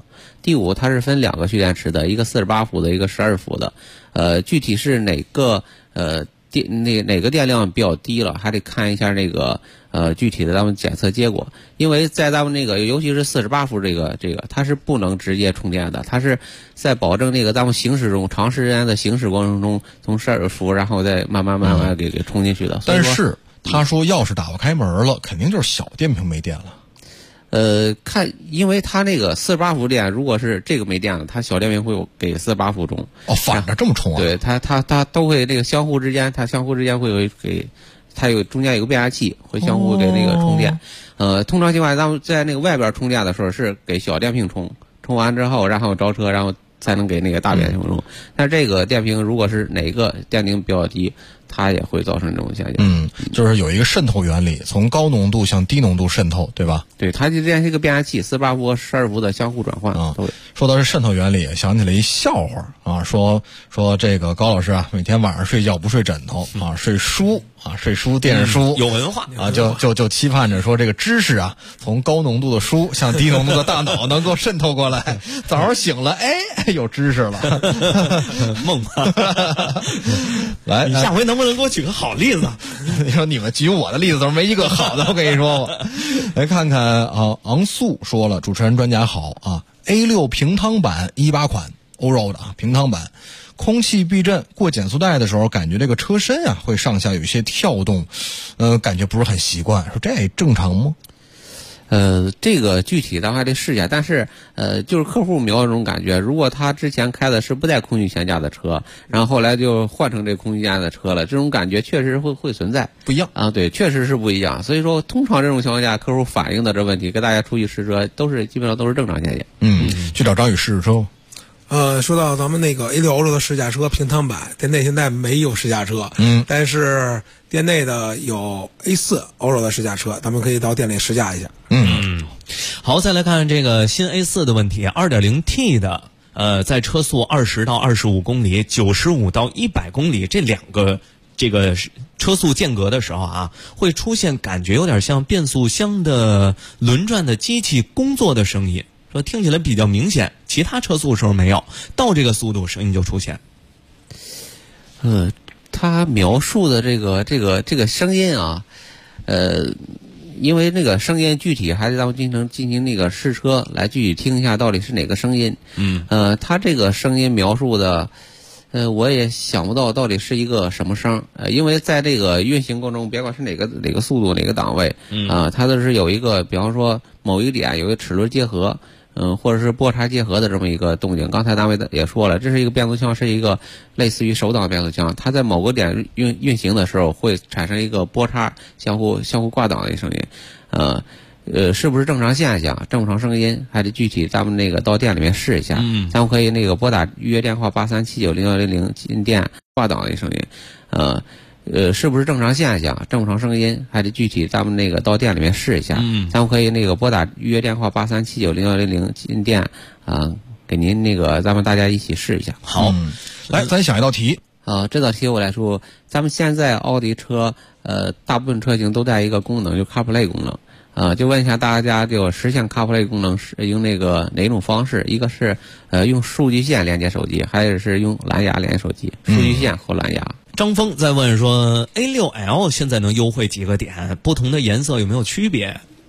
S12: D5它是分2个蓄电池的，一个48伏的，一个12伏的。具体是哪个哪个电量比较低了，还得看一下那个具体的咱们检测结果。因为在咱们那个尤其是48伏这个它是不能直接充电的，它是在保证那个咱们行驶中长时间的行驶过程中，从12伏然后再慢慢给充进去的。
S7: 但是他说钥匙打不开门了，肯定就是小电瓶没电了。
S12: 因为它那个48伏电，如果是这个没电了，它小电瓶会给48伏充。
S7: 反着这么充啊？
S12: 对，它都会这个相互之间会给，它中间有个变压器，会相互给那个充电。通常情况下，咱们在那个外边充电的时候是给小电瓶充完之后，然后着车，然后才能给那个大电瓶充。但这个电瓶如果是哪个电능比较低，它也会造成这种现象。
S7: 就是有一个渗透原理，从高浓度向低浓度渗透，对吧？
S12: 对，它就这样是一个变压器，48伏和12伏的相互转换。
S7: 说到这渗透原理，想起了一笑话啊，说这个高老师啊，每天晚上睡觉不睡枕头啊，睡书电视书，
S6: 有文化
S7: 啊，就期盼着说这个知识啊，从高浓度的书向低浓度的大脑能够渗透过来，早上醒了，有知识了，
S6: 梦
S7: 来，
S6: 你下回能不能给我举个好例子？
S7: 你说你们举我的例子都没一个好的，我跟你说吧。来看看啊，昂素说了，主持人专家好啊 ，A6 平汤版18款欧洲的啊平汤版，空气避震过减速带的时候，感觉这个车身啊会上下有些跳动，感觉不是很习惯，说这正常吗？
S12: 这个具体咱们还得试一下，但是就是客户描述这种感觉，如果他之前开的是不带空气悬架的车，然后后来就换成这空气悬架的车了，这种感觉确实会存在，
S7: 不一样
S12: 啊，对，确实是不一样。所以说，通常这种情况下，客户反映的这问题，跟大家出去试车基本上都是正常现象。
S7: 去找张宇试试车。
S14: 说到咱们那个 A6 欧洲的试驾车平汤版，店内现在没有试驾车，但是店内的有 A4 欧洲的试驾车，咱们可以到店里试驾一下。
S6: 好，再来看这个新 A4 的问题，2.0T 的，在车速20到25公里、95到100公里这2个这个车速间隔的时候啊，会出现感觉有点像变速箱的轮转的机器工作的声音。说听起来比较明显，其他车速时候没有，到这个速度声音就出现。
S12: 他描述的这个声音啊，因为那个声音具体还是咱们进行那个试车来具体听一下到底是哪个声音。他这个声音描述的，我也想不到底是一个什么声。因为在这个运行过程中，别管是哪个速度哪个档位，它都是有一个，比方说某一个点有一个齿轮结合。或者是波叉结合的这么一个动静。刚才单位也说了，这是一个变速箱，是一个类似于手挡变速箱，它在某个点运行的时候会产生一个波叉相互挂档的声音。是不是正常现象、正常声音，还得具体咱们那个到店里面试一下。咱们可以那个拨打预约电话83790100进店挂档的声音。是不是正常现象、正常声音，还得具体咱们那个到店里面试一下。咱们可以那个拨打预约电话83790100进店给您那个咱们大家一起试一下。
S7: 好，来咱想一道题
S12: 这道题我来说，咱们现在奥迪车大部分车型都带一个功能，就 CarPlay 功能。就问一下大家，就实现 CarPlay 功能是用那个哪种方式？一个是用数据线连接手机，还有是用蓝牙连接手机。数据线和蓝牙。
S6: 张峰在问说 A6L 现在能优惠几个点？不同的颜色有没有区别？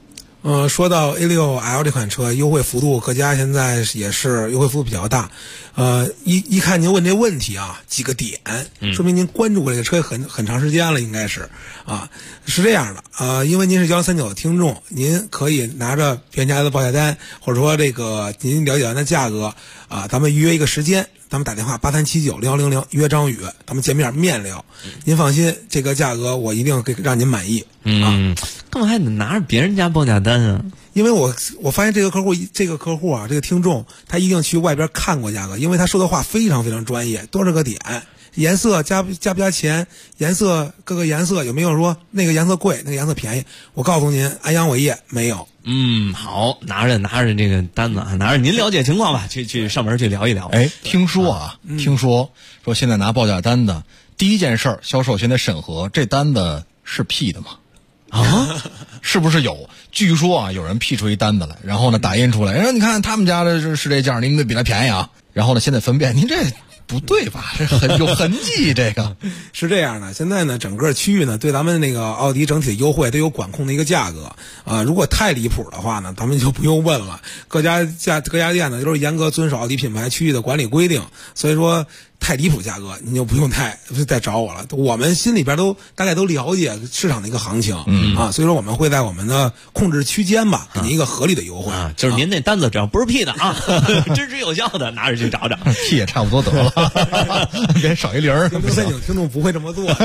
S14: 说到 A6L 这款车，优惠幅度各家现在也是优惠幅度比较大。一看您问这问题啊，几个点，说明您关注过这个车很长时间了，应该是啊，是这样的。因为您是1039的听众，您可以拿着原价的报价单，或者说这个您了解完的价格啊，咱们预约一个时间，咱们打电话8379-0100约张宇，咱们见面聊。您放心，这个价格我一定让您满意。
S6: 干嘛还得拿着别人家报价单啊？
S14: 因为我发现这个客户啊，这个听众他一定去外边看过价格，因为他说的话非常非常专业，多少个点，颜色加不加钱，颜色各个颜色有没有说那个颜色贵，那个颜色便宜？我告诉您，安阳伟业没有。
S6: 好，拿着这个单子啊，拿着您了解情况吧，去上门去聊一聊。
S7: 听说现在拿报价单的第一件事儿，销售现在审核这单子是 P 的吗？是不是有？据说啊，有人 P 出一单子来，然后呢打印出来，然后你看他们家的是这价，您得比他便宜啊。然后呢，现在分辨您这不对吧？这很有痕迹，这个
S14: 是这样的。现在呢，整个区域呢，对咱们那个奥迪整体的优惠都有管控的一个价格啊。如果太离谱的话呢，咱们就不用问了。各家店呢都是严格遵守奥迪品牌区域的管理规定，所以说太离谱价格您就不用再找我了。我们心里边大概都了解市场的一个行情所以说我们会在我们的控制区间吧，给您一个合理的优惠
S6: 就是您那单子只要不是 P 的啊，支持有效的，拿着去找找。
S7: P 也差不多得了，别少一零。
S14: 听众不会这么做。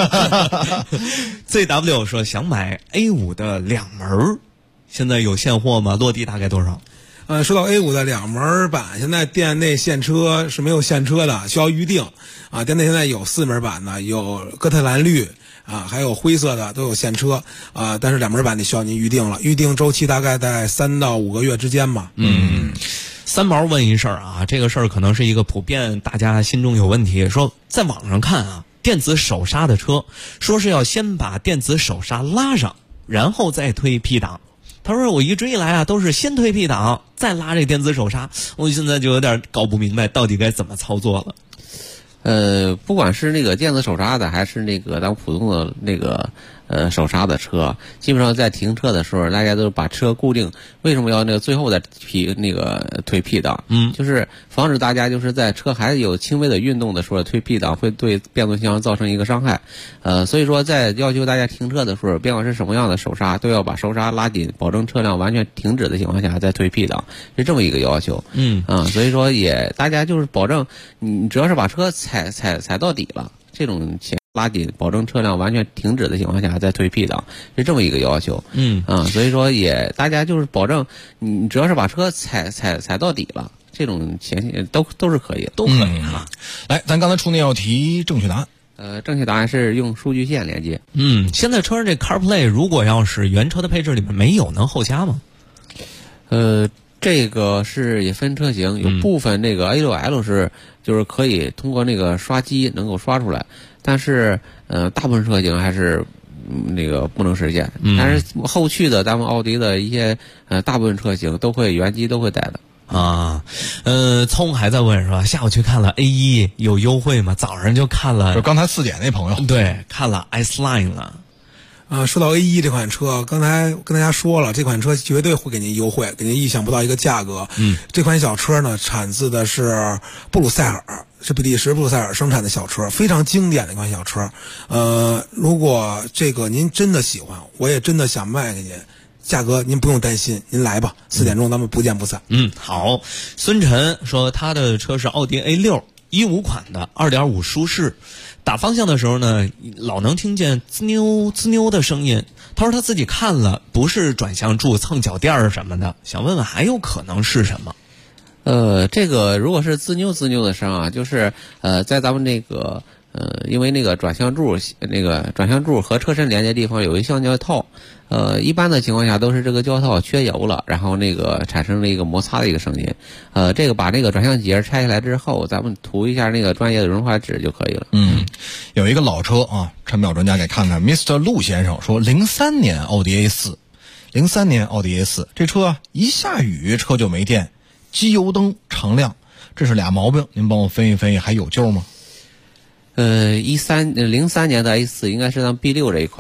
S6: ZW 说想买 A5 的两门，现在有现货吗？落地大概多少？
S14: 说到 A5 的两门版，现在店内现车是没有现车的，需要预定啊。店内现在有4门版的，有哥特兰绿啊，还有灰色的都有现车啊，但是两门版得需要您预定了，预定周期大概在3到5个月之间吧。
S6: 三毛问一事儿啊，这个事儿可能是一个普遍大家心中有问题，说在网上看啊，电子手刹的车，说是要先把电子手刹拉上，然后再推 P 档。他说我一直以来啊都是先推 P 档再拉这个电子手刹，我现在就有点搞不明白到底该怎么操作了。
S12: 不管是那个电子手刹的还是那个咱们普通的那个手刹的车，基本上在停车的时候大家都把车固定，为什么要那个最后再推 P 档？就是防止大家就是在车还有轻微的运动的时候推 P 档会对变速箱造成一个伤害。所以说在要求大家停车的时候，别管是什么样的手刹，都要把手刹拉紧，保证车辆完全停止的情况下再推 P 档，是这么一个要求。所以说大家就是保证你只要是把车踩到底了，这种拉紧，保证车辆完全停止的情况下再推 P 档，是这么一个要求。所以说大家就是保证你只要是把车踩到底了，这种都是可以的，
S6: 都可以啊。
S7: 来，咱刚才出那道题正确答案。
S12: 正确答案是用数据线连接。
S6: 现在车上这 CarPlay 如果要是原车的配置里面没有，能后加吗？
S12: 这个是也分车型，有部分那个 A6L 就是可以通过那个刷机能够刷出来，但是大部分车型还是那个不能实现。但是后续的咱们奥迪的一些大部分车型都会原机都会带的。
S6: 聪还在问是吧？下午去看了 A1 有优惠吗？早上就看了，
S7: 就刚才4点那朋友，
S6: 对，看了 S Line 了。
S14: 说到 A1 这款车，刚才跟大家说了，这款车绝对会给您优惠，给您意想不到一个价格。这款小车呢，产自的是布鲁塞尔，是比利时布鲁塞尔生产的小车，非常经典的一款小车。如果这个您真的喜欢，我也真的想卖给您，价格您不用担心，您来吧，4点钟咱们不见不散。
S6: 好。孙晨说他的车是奥迪 A615款的2.5舒适。打方向的时候呢，老能听见滋溜滋溜的声音。他说他自己看了，不是转向柱蹭脚垫什么的，想问问还有可能是什么？
S12: 这个如果是滋溜滋溜的声啊，就是在咱们那个因为那个转向柱和车身连接地方有一橡胶套，一般的情况下都是这个胶套缺油了，然后那个产生了一个摩擦的一个声音。这个把那个转向节拆下来之后，咱们涂一下那个专业的润滑纸就可以了。
S7: 有一个老车啊，陈淼专家给看看 ，Mr. 陆先生说，03年奥迪 A4，03年奥迪 A4 这车一下雨车就没电，机油灯常亮，这是俩毛病，您帮我分析分析，还有救吗？
S12: 03年的 A4 应该是咱 B6 这一款。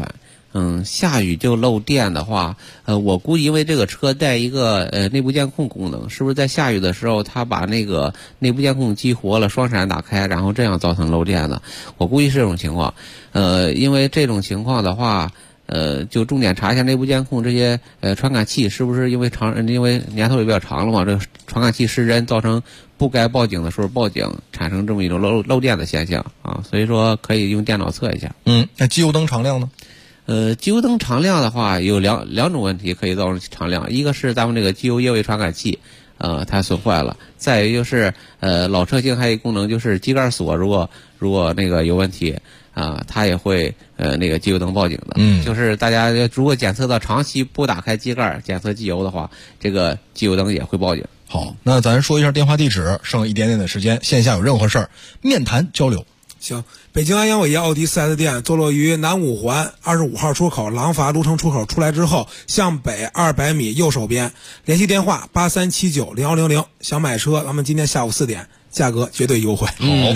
S12: 下雨就漏电的话，我估计因为这个车带一个内部监控功能，是不是在下雨的时候它把那个内部监控激活了，双闪打开，然后这样造成漏电的？我估计是这种情况。因为这种情况的话，就重点查一下内部监控这些传感器是不是因为年头也比较长了嘛，这个传感器失真造成不该报警的时候报警，产生这么一种漏电的现象啊，所以说可以用电脑测一下。
S7: 那机油灯常亮呢？
S12: 机油灯常亮的话有两种问题可以造成常亮，一个是咱们这个机油液位传感器它损坏了，再一个就是老车型还有一个功能就是机盖锁，如果那个有问题它也会那个机油灯报警的。就是大家如果检测到长期不打开机盖检测机油的话，这个机油灯也会报警。
S7: 好，那咱说一下电话地址，剩一点点的时间，线下有任何事儿面谈交流。
S14: 行，北京安阳伟业奥迪 4S 店坐落于南五环25号出口廊坊路城出口出来之后，向北200米右手边，联系电话83790100。想买车，咱们今天下午4点，价格绝对优惠。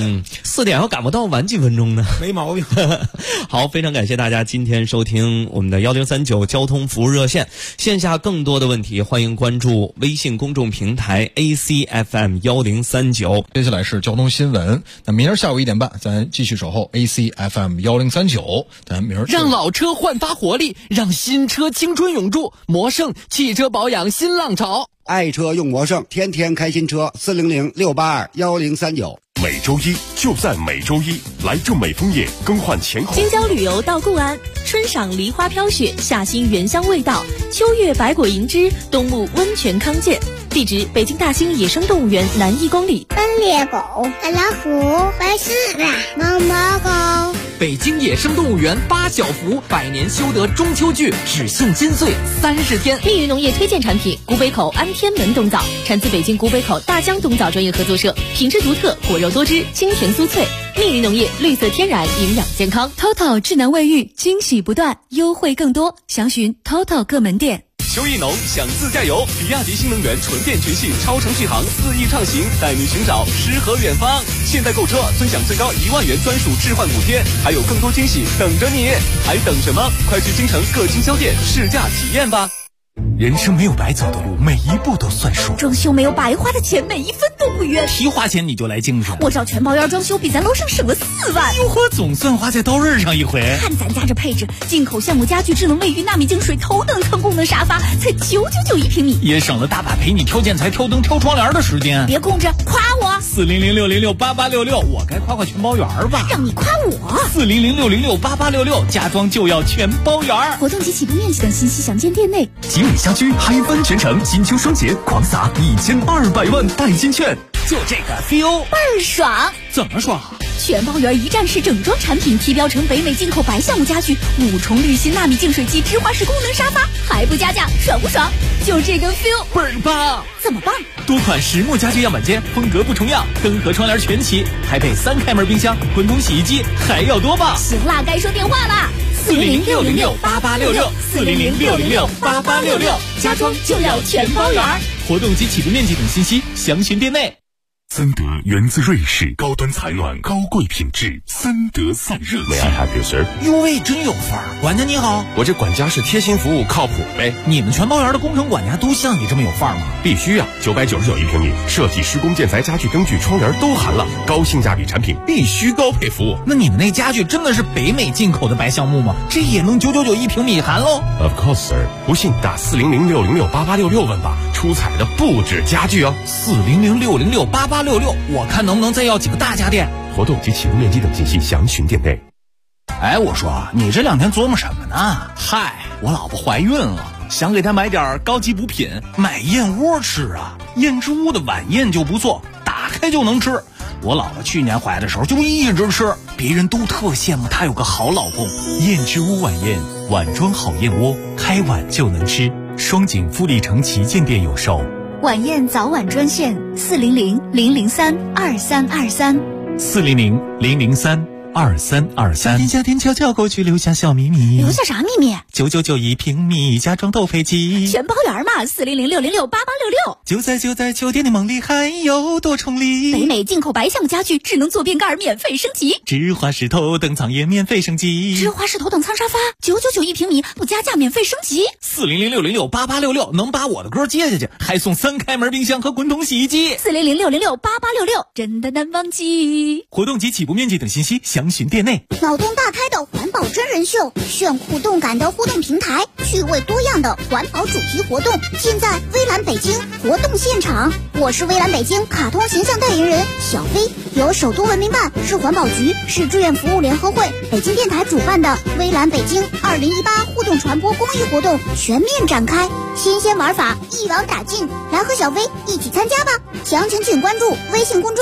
S6: 4点要赶不到，晚几分钟呢？
S14: 没毛病。
S6: 好，非常感谢大家今天收听我们的1039交通服务热线。线下更多的问题，欢迎关注微信公众平台 ACFM 1039。
S7: 接下来是交通新闻。那明儿下午1点半，咱继续守候 ACFM 1039。咱明儿
S10: 让老车焕发活力，让新车青春永驻。魔盛汽车保养新浪潮。
S11: 爱车用魔盛，天天开新车，400-682-1039。
S18: 每周一就在每周一，来正美枫叶更换前后。
S13: 京郊旅游到固安，春赏梨花飘雪，夏欣原香味道，秋月百果银枝，冬沐温泉康健。地址：北京大兴野生动物园南1公里。
S16: 斑鬣狗、大老虎、白狮子、毛毛狗。
S10: 北京野生动物园8小福，100年修得中秋剧，只送金穗30天。
S13: 密云农业推荐产品：古北口安天门冬枣，产自北京古北口大江冬枣专业合作社，品质独特，果肉多汁，清甜酥脆。密云农业绿色天然，营养健康。
S17: TOTO 智能卫浴，惊喜不断，优惠更多，详询 TOTO 各门店。
S15: 秋意浓，想自驾游，比亚迪新能源纯电全系超程续航4亿畅行，带你寻找诗和远方。现在购车尊享最高1万元专属置换补贴，还有更多惊喜等着你，还等什么？快去京城各经销店试驾体验吧。
S1: 人生没有白走的路，每一步都算数。
S13: 装修没有白花的钱，每一分都不冤。
S2: 提花钱你就来精神，
S13: 我找全包院装修比咱楼上省了4万。
S2: 哟呵，总算花在刀刃上一回。
S13: 看咱家这配置，进口橡木家具、智能卫浴、纳米净水、头等舱功能沙发，才999一平米，
S2: 也省了大把陪你挑建材、挑灯、挑窗帘的时间。
S13: 别空着，夸我
S2: 400-606-8866，我该夸全包园吧？
S13: 让你夸我
S2: 400-606-8866，家装就要全包园。
S13: 活动及启动面积等信息详见店内。
S1: 集美家居嗨翻全城，金秋双节狂撒1200万代金券，
S2: 就这个 feel
S13: 倍儿爽。
S2: 怎么爽？
S13: 全包园一站式整装产品，提标成北美进口白橡木家具，5重滤芯纳米净水机，芝华士功能沙发，还不加价，爽不爽？就这个 feel
S2: 倍儿棒！
S13: 怎么棒？
S2: 多款实木家具样板间，风格不重样，灯和窗帘全齐，还配3开门冰箱、滚筒洗衣机，还要多棒！
S13: 行啦，该说电话啦
S2: ，400-606-8866，400-606-8866，
S13: 家装就要全包园。
S2: 活动及启动面积等信息详询店内。
S18: 森德源自瑞士，高端采暖，高贵品质，森德散热器。
S1: May I help you, sir？
S2: 哟喂，真有范儿！管家你好，
S1: 我这管家是贴心服务，靠谱呗。
S2: 你们全包园的工程管家都像你这么有范儿吗？
S1: 必须啊，999一平米，设计、施工、建材、家具、灯具、窗帘都含了，高性价比产品，必须高配服务。
S2: 那你们那家具真的是北美进口的白橡木吗？这也能999一平米含喽
S1: ？Of course, sir。不信打400-606-8866问吧，出彩的不止家具哦。
S2: 400-606-8866，我看能不能再要几个大家电。
S1: 活动及启动面积等信息详询店内。
S2: 哎，我说你这2天琢磨什么呢？嗨，我老婆怀孕了，想给她买点高级补品，买燕窝吃啊。燕之屋的晚宴就不错，打开就能吃。我老婆去年怀的时候就一直吃，别人都特羡慕她有个好老公。
S18: 燕之屋晚宴，碗装好燕窝，开碗就能吃。双井富力城旗舰店有售。
S13: 晚宴早晚专线400-003-2323，400-003-2323。
S2: 2323。夏天悄悄过去，留下小秘密。
S17: 留下啥秘密
S2: ？9991平米，家装都飞机。
S17: 全包圆嘛，400-606-8866。
S2: 就在酒店的梦里，还有多重礼。
S17: 北美进口白象家具，智能坐便盖免费升级。
S2: 芝华士头等舱也免费升级。
S17: 芝华士头等舱沙发，999平米，不加价免费升级。
S2: 400-606-8866，能把我的歌接下去，还送3开门冰箱和滚筒洗衣机。
S17: 400-606-8866，真的难忘记。
S2: 活动及起步面积等信息详询店内。
S16: 脑洞大开的环保真人秀，炫酷动感的互动平台，趣味多样的环保主题活动，尽在微蓝北京活动现场。我是微蓝北京卡通形象代言人小飞，由首都文明办、市环保局、市志愿服务联合会、北京电台主办的微蓝北京2018互动传播公益活动全面展开，新鲜玩法一网打尽，来和小飞一起参加吧！详情请关注微信公众